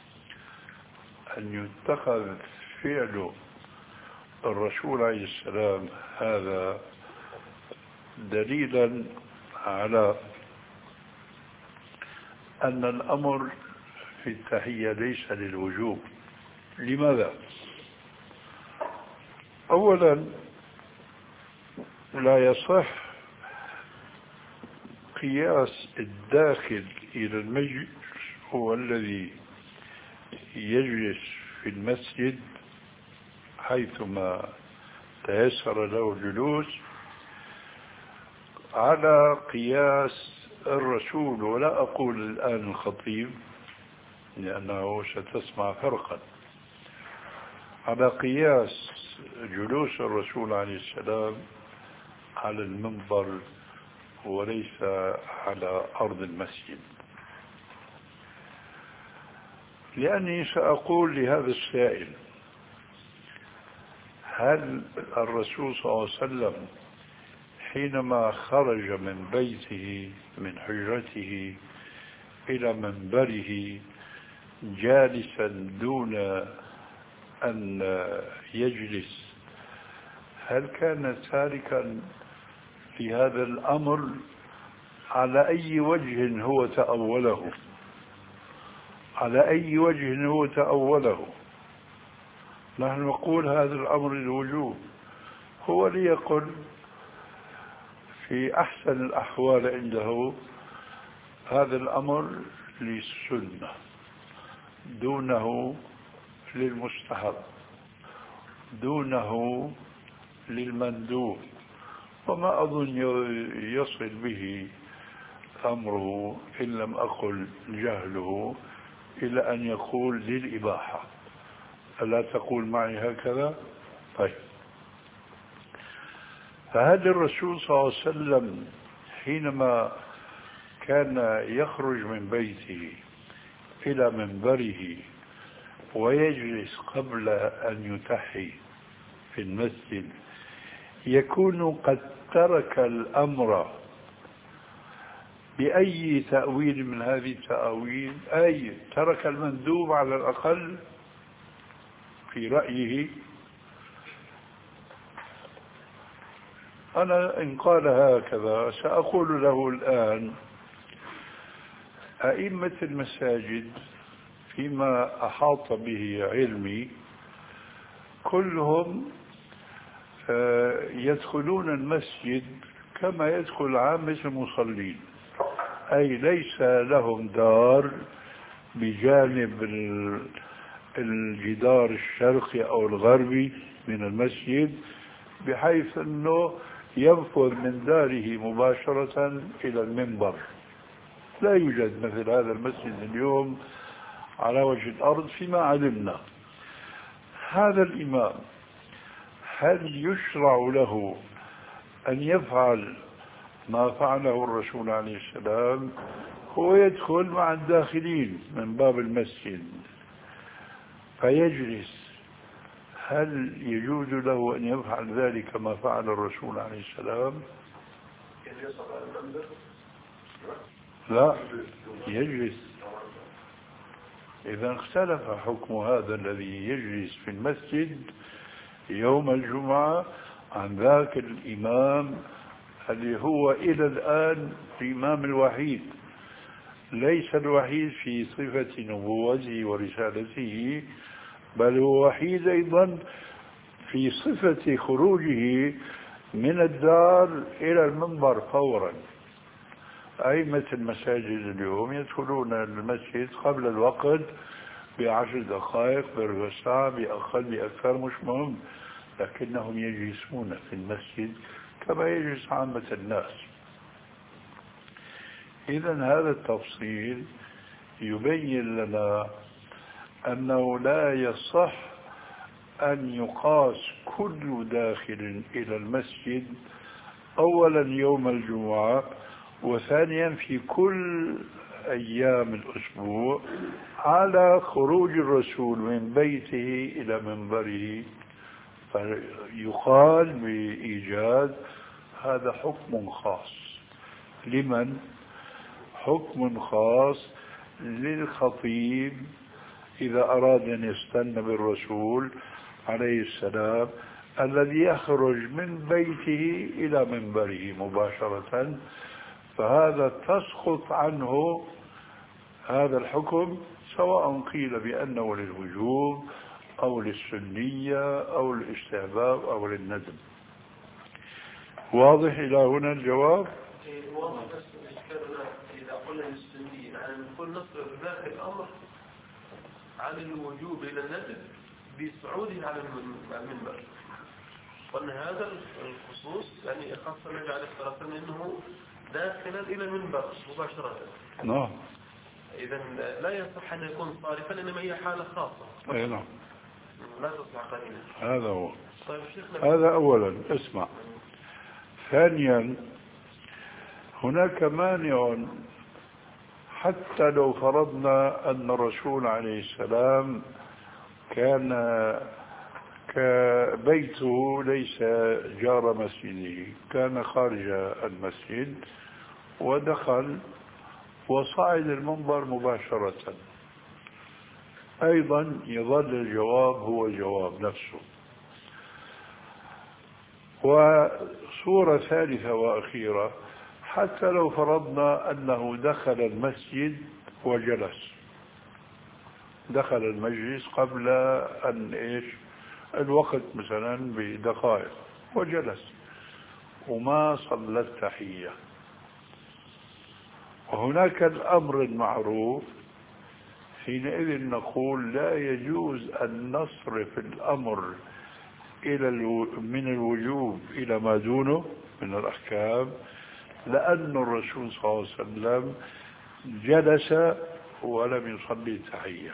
D: أن يتخذ فعل الرسول عليه السلام هذا دليلا على أن الأمر في التحية ليس للوجوب. لماذا؟ أولا لا يصح قياس الداخل إلى المجلس هو الذي يجلس في المسجد حيثما تيسر له الجلوس على قياس الرسول، ولا أقول الآن الخطيب لأنه ستسمع فرقا، على قياس جلوس الرسول عليه السلام على المنبر وليس على أرض المسجد. لأني سأقول لهذا السائل: هل الرسول صلى الله عليه وسلم حينما خرج من بيته من حجرته إلى منبره جالسا دون أن يجلس، هل كان تاركا في هذا الأمر؟ على أي وجه هو تأوله؟ على أي وجه هو تأوله؟ نحن نقول هذا الأمر الوجوب، هو ليقل في أحسن الأحوال عنده هذا الأمر للسنة دونه للمستحب دونه للمندوب، وما أظن يصل به أمره إن لم أقل جهله إلى أن يقول للإباحة. ألا تقول معي هكذا؟ طيب، فهذا الرسول صلى الله عليه وسلم حينما كان يخرج من بيته إلى منبره ويجلس قبل أن يتحي في المسجد يكون قد ترك الأمر بأي تأويل من هذه التأويل، أي ترك المندوب على الأقل في رأيه. أنا إن قال هكذا سأقول له الآن: أئمة المساجد فيما أحاط به علمي كلهم يدخلون المسجد كما يدخل عامة المصلين، أي ليس لهم دار بجانب الجدار الشرقي أو الغربي من المسجد بحيث أنه ينفذ من داره مباشرة إلى المنبر. لا يوجد مثل هذا المسجد اليوم على وجه الأرض فيما علمنا. هذا الإمام هل يشرع له أن يفعل ما فعله الرسول عليه السلام؟ هو يدخل مع الداخلين من باب المسجد فيجلس، هل يجوز له أن يفعل ذلك ما فعل الرسول عليه السلام؟ لا، يجلس. إذا اختلف حكم هذا الذي يجلس في المسجد يوم الجمعة عن ذاك الإمام اللي هو إلى الآن الإمام الوحيد، ليس الوحيد في صفة نبوته ورسالته، بل هو وحيد أيضا في صفة خروجه من الدار إلى المنبر فورا. أئمة المساجد اليوم يدخلون المسجد قبل الوقت بعشر دقائق، بربع ساعة، بأقل بأكثر، مش مهم، لكنهم يجلسون في المسجد كما يجلس عامة الناس. إذا هذا التفصيل يبين لنا أنه لا يصح أن يقاس كل داخل إلى المسجد أولا يوم الجمعة، وثانيا في كل أيام الأسبوع على خروج الرسول من بيته إلى منبره، فيقال بإيجاز هذا حكم خاص. لمن؟ حكم خاص للخطيب إذا أراد أن يستنى بالرسول عليه السلام الذي يخرج من بيته إلى منبره مباشرة، فهذا تسقط عنه هذا الحكم، سواء قيل بأنه للوجوب أو للسنية أو للاستحباب أو للندب. واضح إلى هنا الجواب؟
F: واضح، بس إشكالنا إذا قلنا للسنية يعني نقول نصرف ذاك الأمر عن الوجوب إلى الندب، بصعوده على المنبر. وأن هذا الخصوص يعني خاصة نجعل اختلاف أنه داخلا إلى المنبر مباشرة.
D: نعم.
F: إذا لا يصح أن يكون صارفا، إنما هي حالة خاصة.
D: أي نعم.
F: لا تصلح قليلا.
D: هذا هو.
F: طيب
D: هذا أولا. اسمع. ثانيا هناك مانع، حتى لو فرضنا أن الرسول عليه السلام كان كبيته ليس جار مسجده، كان خارج المسجد ودخل وصعد المنبر مباشرة، أيضا يظل الجواب هو الجواب نفسه. وصورة ثالثة وأخيرة، حتى لو فرضنا أنه دخل المسجد وجلس، دخل المجلس قبل أن إيش الوقت مثلا بدقائق وجلس وما صلى التحية، وهناك الأمر المعروف، حينئذ نقول لا يجوز أن نصرف الأمر إلى الو... من الوجوب إلى ما دونه من الأحكام، لأن الرسول صلى الله عليه وسلم جلس ولم يصلي التحية.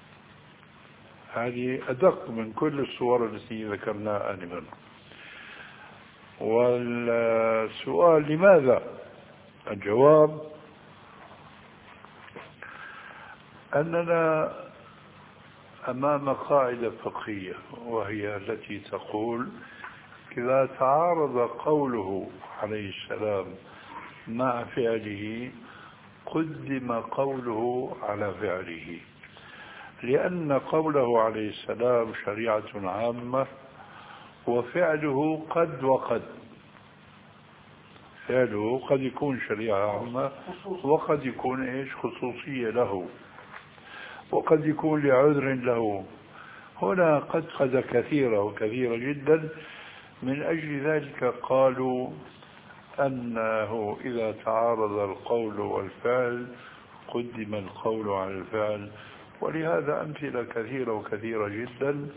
D: هذه أدق من كل الصور التي ذكرناها آنفا. والسؤال لماذا؟ الجواب أننا أمام قاعدة فقهية، وهي التي تقول إذا تعارض قوله عليه السلام مع فعله قدم قوله على فعله، لأن قوله عليه السلام شريعة عامة وفعله قد وقد. فعله قد يكون شريعة عامة وقد يكون إيش خصوصية له، وقد يكون لعذر له. هنا قد قد كثيرة وكثيرة جدا، من أجل ذلك قالوا أنه إذا تعارض القول والفعل قدم القول على الفعل. ولهذا أمثلة كثيرة وكثيرة جدا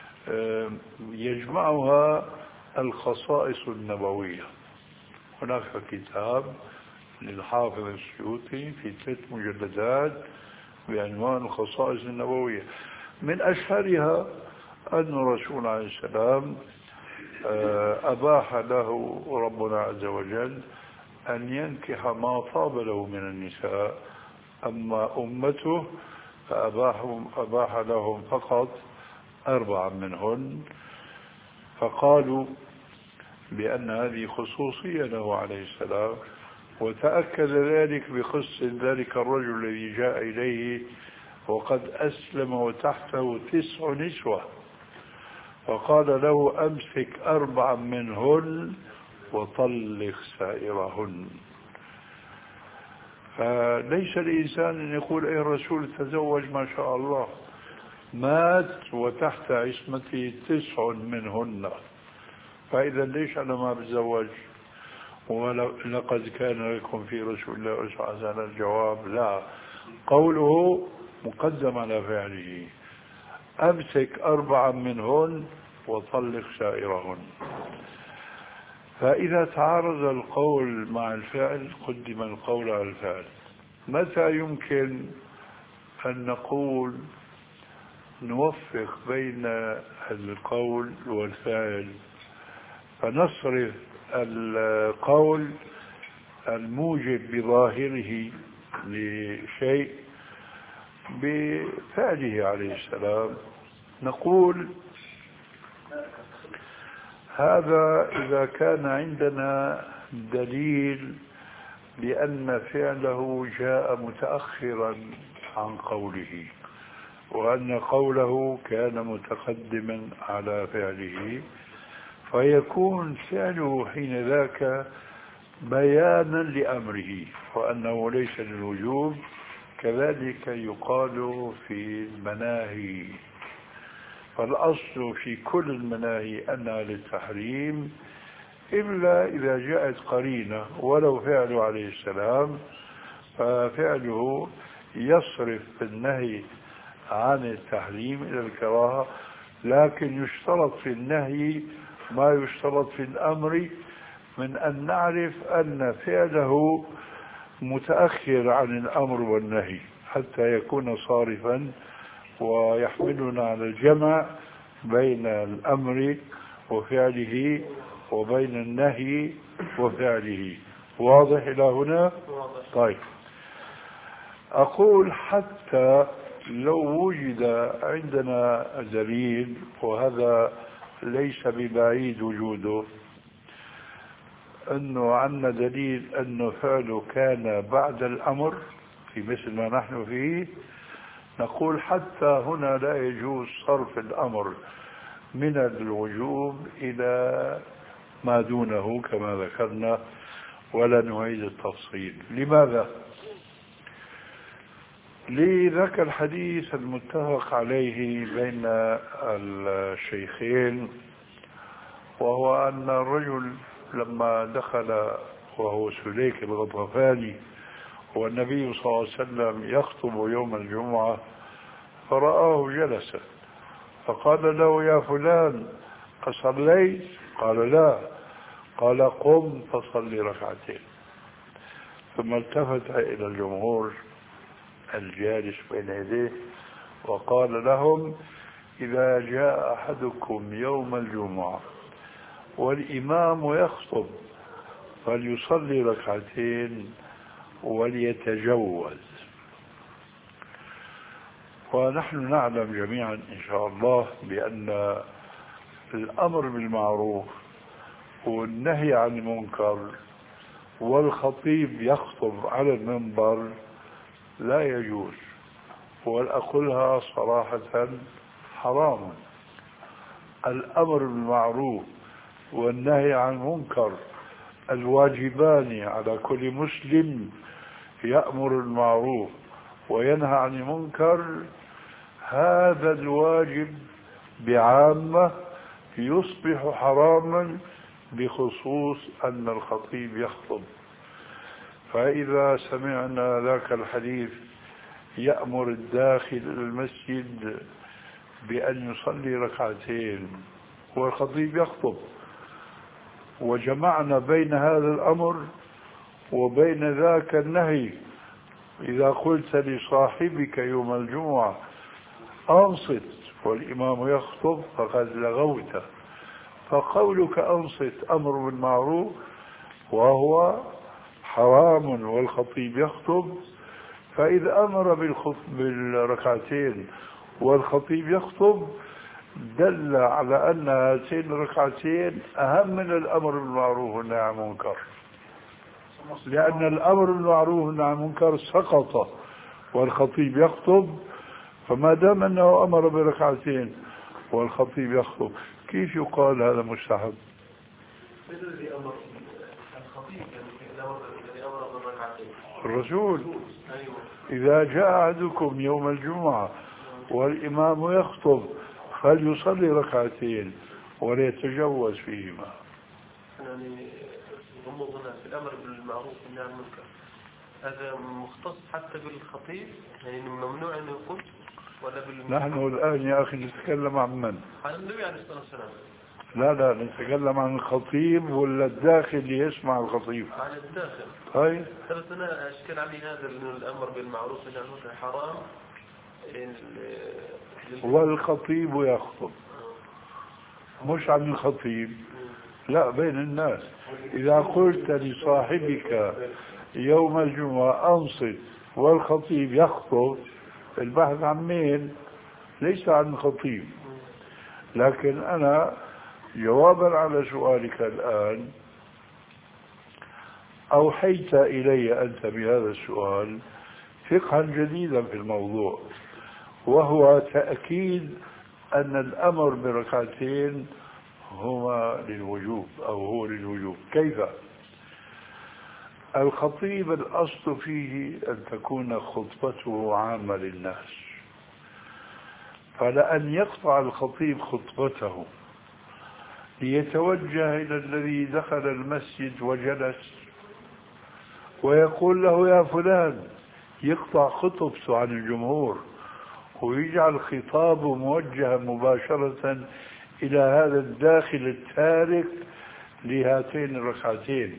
D: يجمعها الخصائص النبوية. هناك كتاب للحافظ السيوطي في ثلاث مجلدات بعنوان الخصائص النبوية، من أشهرها أن الرسول عليه السلام أباح له ربنا عز وجل أن ينكح ما طاب له من النساء، أما أمته فأباح لهم فقط أربعة منهن، فقالوا بأن هذه خصوصية له عليه السلام. وتأكد ذلك بقصة ذلك الرجل الذي جاء إليه وقد أسلم وتحته تسع نسوة، فقال له أمسك أربعا منهن وطلق سائرهن. فليس الإنسان أن يقول أي الرسول تزوج ما شاء الله، مات وتحت عصمته تسع منهن، فإذا ليش أنا ما بتزوج؟ ولقد كان لكم في رسول الله أسوة حسنة. الجواب لا، قوله مقدم على فعله، أمسك أربعا منهن وطلق سائرهن. فإذا تعارض القول مع الفعل قدم القول على الفعل. متى يمكن أن نقول نوفق بين القول والفعل فنصرف القول الموجب بظاهره لشيء بفعله عليه السلام؟ نقول هذا إذا كان عندنا دليل بأن فعله جاء متأخرا عن قوله، وأن قوله كان متقدما على فعله، فيكون فعله حين ذاك بيانا لأمره وأنه ليس للوجوب. كذلك يقال في المناهي، فالأصل في كل المناهي أنها للتحريم إلا إذا جاءت قرينة، ولو فعله عليه السلام ففعله يصرف النهي عن التحريم إلى الكراهة، لكن يشترط في النهي ما يشترط في الأمر، من أن نعرف أن فعله متأخر عن الأمر والنهي حتى يكون صارفا ويحملنا على الجمع بين الأمر وفعله وبين النهي وفعله. واضح إلى هنا؟ طيب، أقول حتى لو وجد عندنا دليل، وهذا ليس ببعيد وجوده، أنه عندنا دليل أنه فعله كان بعد الأمر في مثل ما نحن فيه، نقول حتى هنا لا يجوز صرف الأمر من الوجوب إلى ما دونه كما ذكرنا، ولا نعيد التفصيل. لماذا؟ لذاك الحديث المتفق عليه بين الشيخين، وهو أن الرجل لما دخل وهو سليك الغطفاني والنبي صلى الله عليه وسلم يخطب يوم الجمعة فرآه جلسا، فقال له: يا فلان أصليت؟ قال: لا. قال: قم فصلي ركعتين. ثم التفت إلى الجمهور الجالس بين يديه وقال لهم: إذا جاء أحدكم يوم الجمعة والإمام يخطب فليصلي ركعتين وليتجوز. ونحن نعلم جميعا إن شاء الله بأن الأمر بالمعروف والنهي عن المنكر والخطيب يخطب على المنبر لا يجوز، وأقولها صراحة حرام. الأمر بالمعروف والنهي عن المنكر الواجبان على كل مسلم يأمر المعروف وينهى عن المنكر. هذا الواجب بعامة يصبح حراما بخصوص أن الخطيب يخطب. فإذا سمعنا ذاك الحديث يأمر الداخل المسجد بأن يصلي ركعتين والخطيب يخطب، وجمعنا بين هذا الأمر وبين ذاك النهي، إذا قلت لصاحبك يوم الجمعة أنصت والإمام يخطب فقد لغوت. فقولك أنصت أمر بالمعروف وهو حرام والخطيب يخطب، فإذا أمر بالركعتين والخطيب يخطب دل على أن هاتين الركعتين أهم من الأمر بالمعروف والنهي عن المنكر، لأن الأمر بالمعروف والنهي عن المنكر سقط والخطيب يخطب. فما دام أنه أمر بركعتين والخطيب يخطب كيف يقال هذا مستحب؟ الرسول: إذا جاء أحدكم يوم الجمعة والإمام يخطب فليصلي ركعتين وليتجوز فيهما.
F: يعني غمضنا في الأمر بالمعروف والنهي عن المنكر، هذا مختص حتى بالخطيب، يعني ممنوع أن يقول ولا بالمنكر؟
D: نحن الآن يا أخي نتكلم عن من؟
F: عن النبي عليه الصلاة والسلام.
D: لا لا نتكلم عن الخطيب ولا الداخل اللي يسمع الخطيب؟
F: عن الداخل.
D: هاي
F: ثبت أنا أشكال علي هذا الأمر بالمعروف والنهي عن المنكر حرام
D: والخطيب يخطب، مش عن الخطيب، لا بين الناس. إذا قلت لصاحبك يوم الجمعة أنصت والخطيب يخطب البحث عن مين؟ ليس عن الخطيب. لكن أنا جوابا على سؤالك الآن أوحيت إلي أنت بهذا السؤال فقها جديدا في الموضوع، وهو تأكيد أن الأمر بركعتين هو للوجوب أو هو للوجوب. كيف؟ الخطيب الأصل فيه أن تكون خطبته عامة للناس، فلأن يقطع الخطيب خطبته ليتوجه إلى الذي دخل المسجد وجلس ويقول له: يا فلان، يقطع خطبته عن الجمهور ويجعل خطابه موجها مباشرة إلى هذا الداخل التارك لهاتين الركعتين،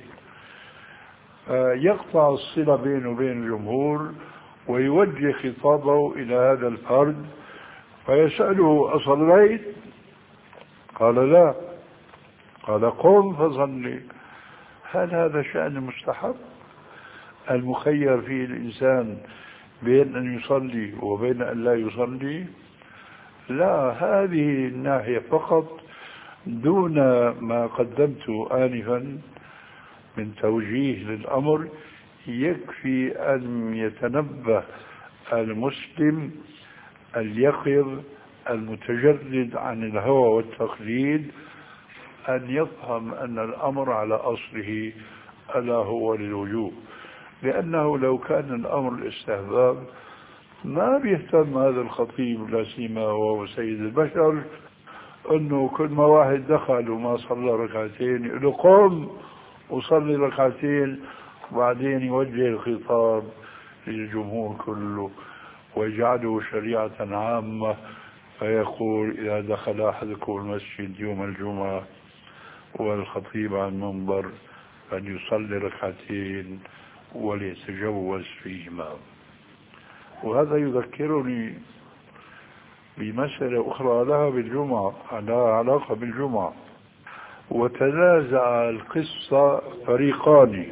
D: يقطع الصلة بينه وبين الجمهور ويوجه خطابه إلى هذا الفرد فيسأله أصليت؟ قال لا. قال قم فصلي. هل هذا شأن مستحب المخير فيه الإنسان بين أن يصلي وبين أن لا يصلي؟ لا، هذه الناحية فقط دون ما قدمت آنفا من توجيه للأمر. يكفي أن يتنبه المسلم اليقظ المتجرد عن الهوى والتقليد أن يفهم أن الأمر على أصله ألا هو للوجوب، لأنه لو كان الأمر الاستحباب ما بيهتم هذا الخطيب لا سيما وهو سيد البشر أنه كل ما واحد دخل وما صلى ركعتين يقول له قم وصلي ركعتين، وبعدين يوجه الخطاب للجمهور كله ويجعله شريعة عامة فيقول إذا دخل أحدكم المسجد يوم الجمعة والخطيب على المنبر أن يصلي ركعتين وليتجوز فيهما. وهذا يذكرني بمسألة أخرى لها بالجمعة، لها علاقة بالجمعة. وتنازع القصة فريقان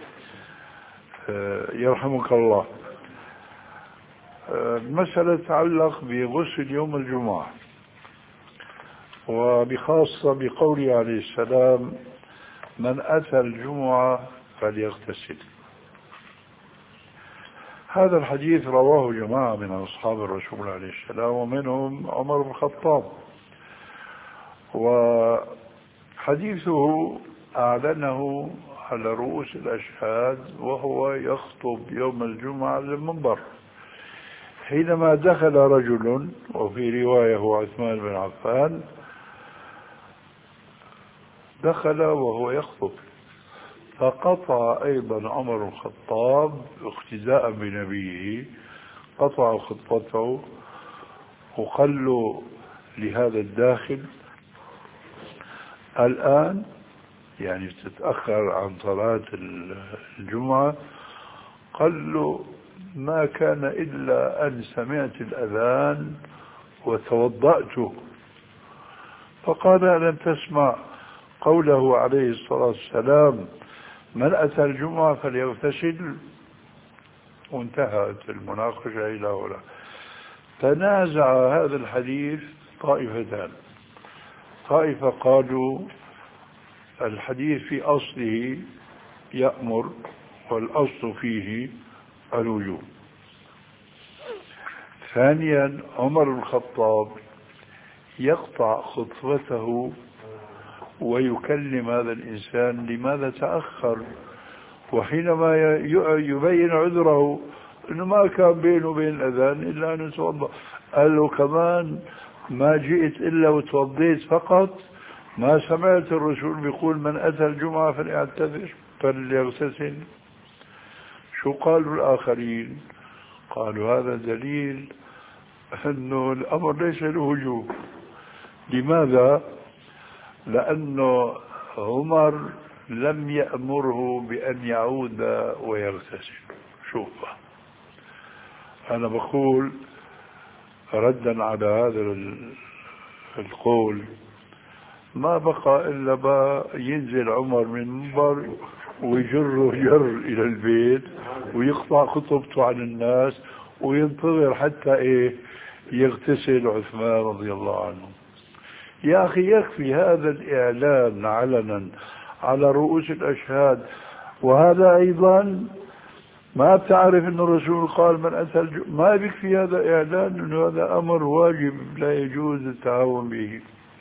D: يرحمك الله. المسألة تتعلق بغسل يوم الجمعة، وبخاصة بقوله عليه السلام من أتى الجمعة فليغتسل. هذا الحديث رواه جماعة من أصحاب الرسول عليه السلام ومنهم عمر بن الخطاب، وحديثه أعلنه على رؤوس الأشهاد وهو يخطب يوم الجمعة للمنبر حينما دخل رجل، وفي رواية هو عثمان بن عفان، دخل وهو يخطب فقطع أيضا عمر بن الخطاب اقتداء بنبيه، قطع خطبته وقال له لهذا الداخل الآن يعني تتأخر عن صلاة الجمعة، قال له ما كان إلا أن سمعت الأذان وتوضأت. فقال ألم تسمع قوله عليه الصلاة والسلام من أتى الجمعة فليغتسل؟ وانتهت المناقشة إلى هنا. تنازع هذا الحديث طائفتان، طائفة قالوا الحديث في أصله يأمر والأصل فيه الوجوب. ثانيا عمر بن الخطاب يقطع خطبته ويكلم هذا الإنسان لماذا تأخر، وحينما يبين عذره أنه ما كان بينه وبين الأذان إلا أن يتوضأ، قال له كمان ما جئت إلا وتوضيت فقط، ما سمعت الرسول بيقول من أتى الجمعة فليعتذر فليغتسل؟ شو قالوا الآخرين؟ قالوا هذا دليل أنه الأمر ليس له وجوب. لماذا؟ لأنه عمر لم يأمره بأن يعود ويغتسل. شوف أنا بقول ردا على هذا القول ما بقى إلا بقى ينزل عمر من المنبر ويجره جر إلى البيت ويقطع خطبته عن الناس وينتظر حتى إيه يغتسل عثمان رضي الله عنه. يا أخي يكفي هذا الإعلان علنا على رؤوس الأشهاد. وهذا أيضا ما بتعرف أن الرسول قال من أتى الجمعة، ما بيكفي هذا إعلان أنه هذا أمر واجب لا يجوز التهاون به.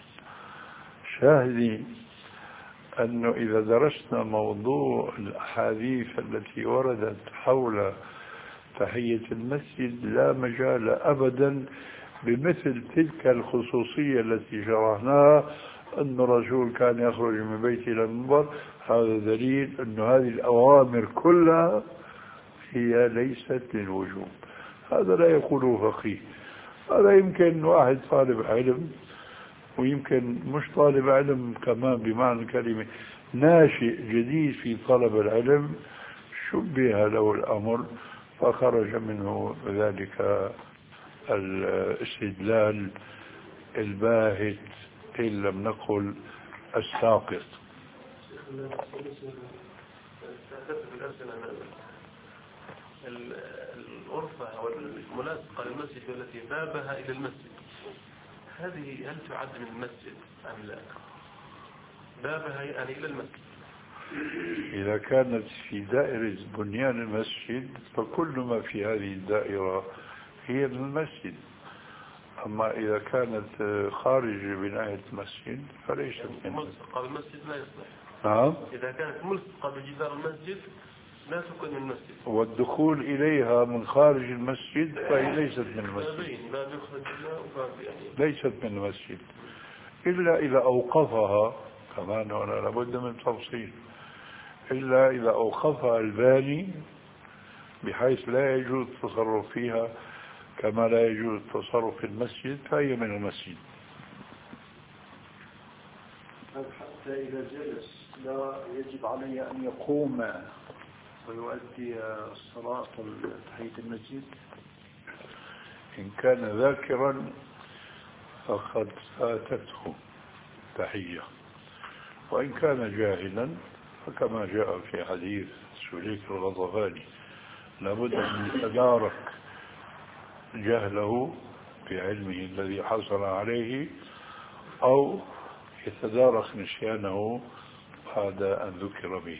D: شاهدي أنه إذا درسنا موضوع الأحاديث التي وردت حول تحية المسجد لا مجال أبدا بمثل تلك الخصوصية التي شرحناها أن الرسول كان يخرج من بيته إلى المنبر. هذا دليل أن هذه الأوامر كلها هي ليست للوجوب. هذا لا يقوله فقيه، هذا يمكن واحد طالب علم، ويمكن مش طالب علم كمان بمعنى الكلمة، ناشئ جديد في طلب العلم، شبه له الأمر فخرج منه ذلك الاستدلال الباهت إن لم نقل الساقط.
F: الغرفة أو الملاصقة للمسجد التي بابها إلى المسجد، هذه هل تعد من المسجد أم لا؟ بابها يعني إلى المسجد.
D: إذا كانت في دائرة بنيان المسجد فكل ما في هذه الدائرة هي من المسجد، أما إذا كانت خارج بناية المسجد فليست من
F: ملصقة بالمسجد لا يصلح.
D: نعم.
F: إذا كانت ملصقة بجدار المسجد لا تكون من المسجد،
D: والدخول إليها من خارج المسجد فهي ليست من المسجد،
F: باب يخرج منها وباب يعني
D: ليست من المسجد إلا إذا أوقفها، كمان هنا لابد من تفصيل، إلا إذا أوقفها الباني بحيث لا يجوز التصرف فيها كما لا يجوز التصرف في المسجد فهي من المسجد.
E: حتى إذا جلس لا يجب عليه أن يقوم ويؤدي الصلاة تحية المسجد؟
D: إن كان ذاكرا فقد فاتته تحية، وإن كان جاهلا فكما جاء في حديث سليك الغضباني لابد أن يتدارك جهله بعلمه الذي حصل عليه أو يتدارك نسيانه بعد أن ذكر به.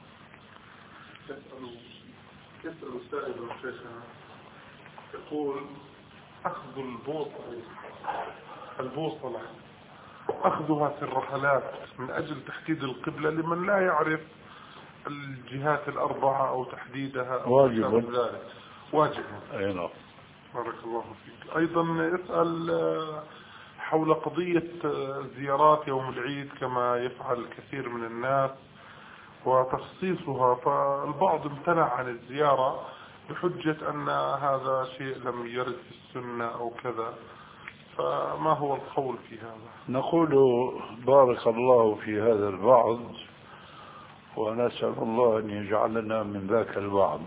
C: يسأل السائل شيخنا يقول أخذ البوصلة البوصلة أخذها في الرحلات من أجل تحديد القبلة لمن لا يعرف الجهات الأربعة أو تحديدها أو
D: واجب
C: ذلك واجب.
D: أي نعم.
C: بارك الله فيك. أيضا يسأل حول قضية زيارات يوم العيد كما يفعل كثير من الناس وتخصيصها، فالبعض امتنع عن الزيارة بحجة أن هذا شيء لم يرد في السنة أو كذا، فما هو القول في هذا؟
D: نقول بارك الله في هذا البعض ونسأل الله أن يجعلنا من ذاك البعض،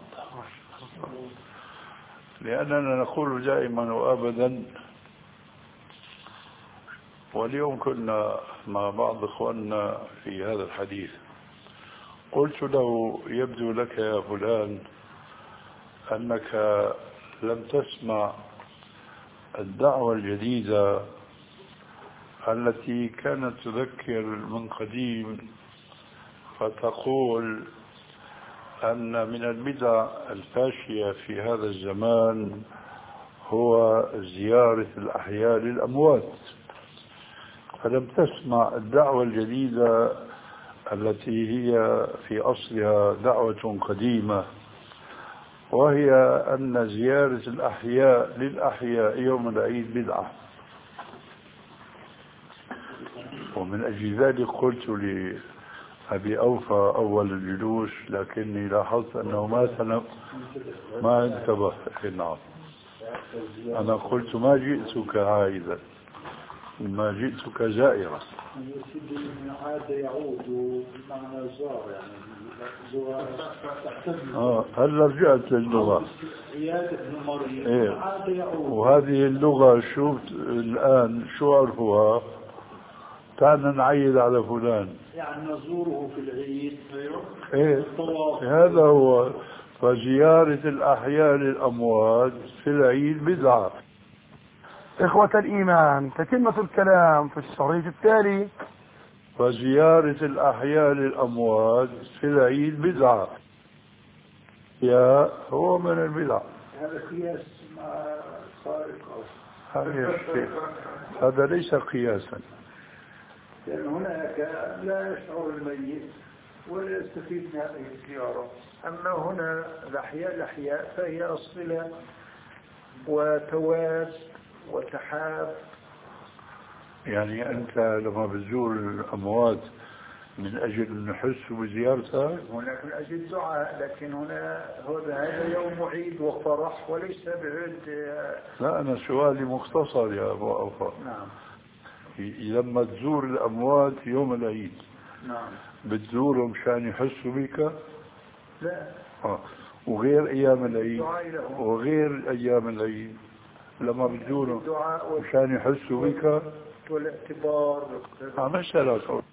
D: لأننا نقول دائما وأبدا. واليوم كنا مع بعض إخواننا في هذا الحديث، قلت له يبدو لك يا فلان أنك لم تسمع الدعوة الجديدة التي كانت تذكر من قديم فتقول أن من البدع الفاشية في هذا الزمان هو زيارة الأحياء للأموات، فلم تسمع الدعوة الجديدة التي هي في أصلها دعوة قديمة، وهي أن زيارة الأحياء للأحياء يوم العيد بدعة. ومن أجل ذلك قلت لأبي أوفى أول الجلوس، لكني لاحظت أنه ما سنب ما انتبه. نعم، أنا قلت ما جئتك عائدا، ما جئتك زائرا.
E: عاد يعود بمعنى زار، يعني
D: آه هلا رجعت للغة. إيه. وهذه اللغة شو الآن شو عرفوها؟ تعال نعيد على فلان،
E: يعني نزوره في العيد.
D: إيه هذا هو. فزيارة الأحياء للأموات في العيد بدعة.
B: إخوة الإيمان، تتمة الكلام في الشريط التالي.
D: فزيارة الأحياء للأموات في العيد بدعة، يا هو من البدع.
E: هذا قياس مع خارق.
D: هذا ليس قياسا،
E: لأن هناك لا يشعر الميت ولا يستفيد من هذه الزيارة. أما هنا الأحياء الأحياء فهي أصلة وتواس وتحاب.
D: يعني أنت لما بتزور الأموات من أجل أن نحس بزيارتها؟
E: هناك من أجل الدعاء، لكن هنا هذا يوم عيد وفرح وليس بعيد.
D: لا، أنا سؤالي مختصر يا أبو أوفى.
E: نعم.
D: لما تزور الأموات يوم العيد،
E: نعم،
D: بتزورهم مشان يحسوا بك؟
E: لا.
D: آه. وغير أيام العيد وغير أيام العيد لما بتزورهم مشان يحسوا بك
E: والاعتبار.
D: آه، مسألة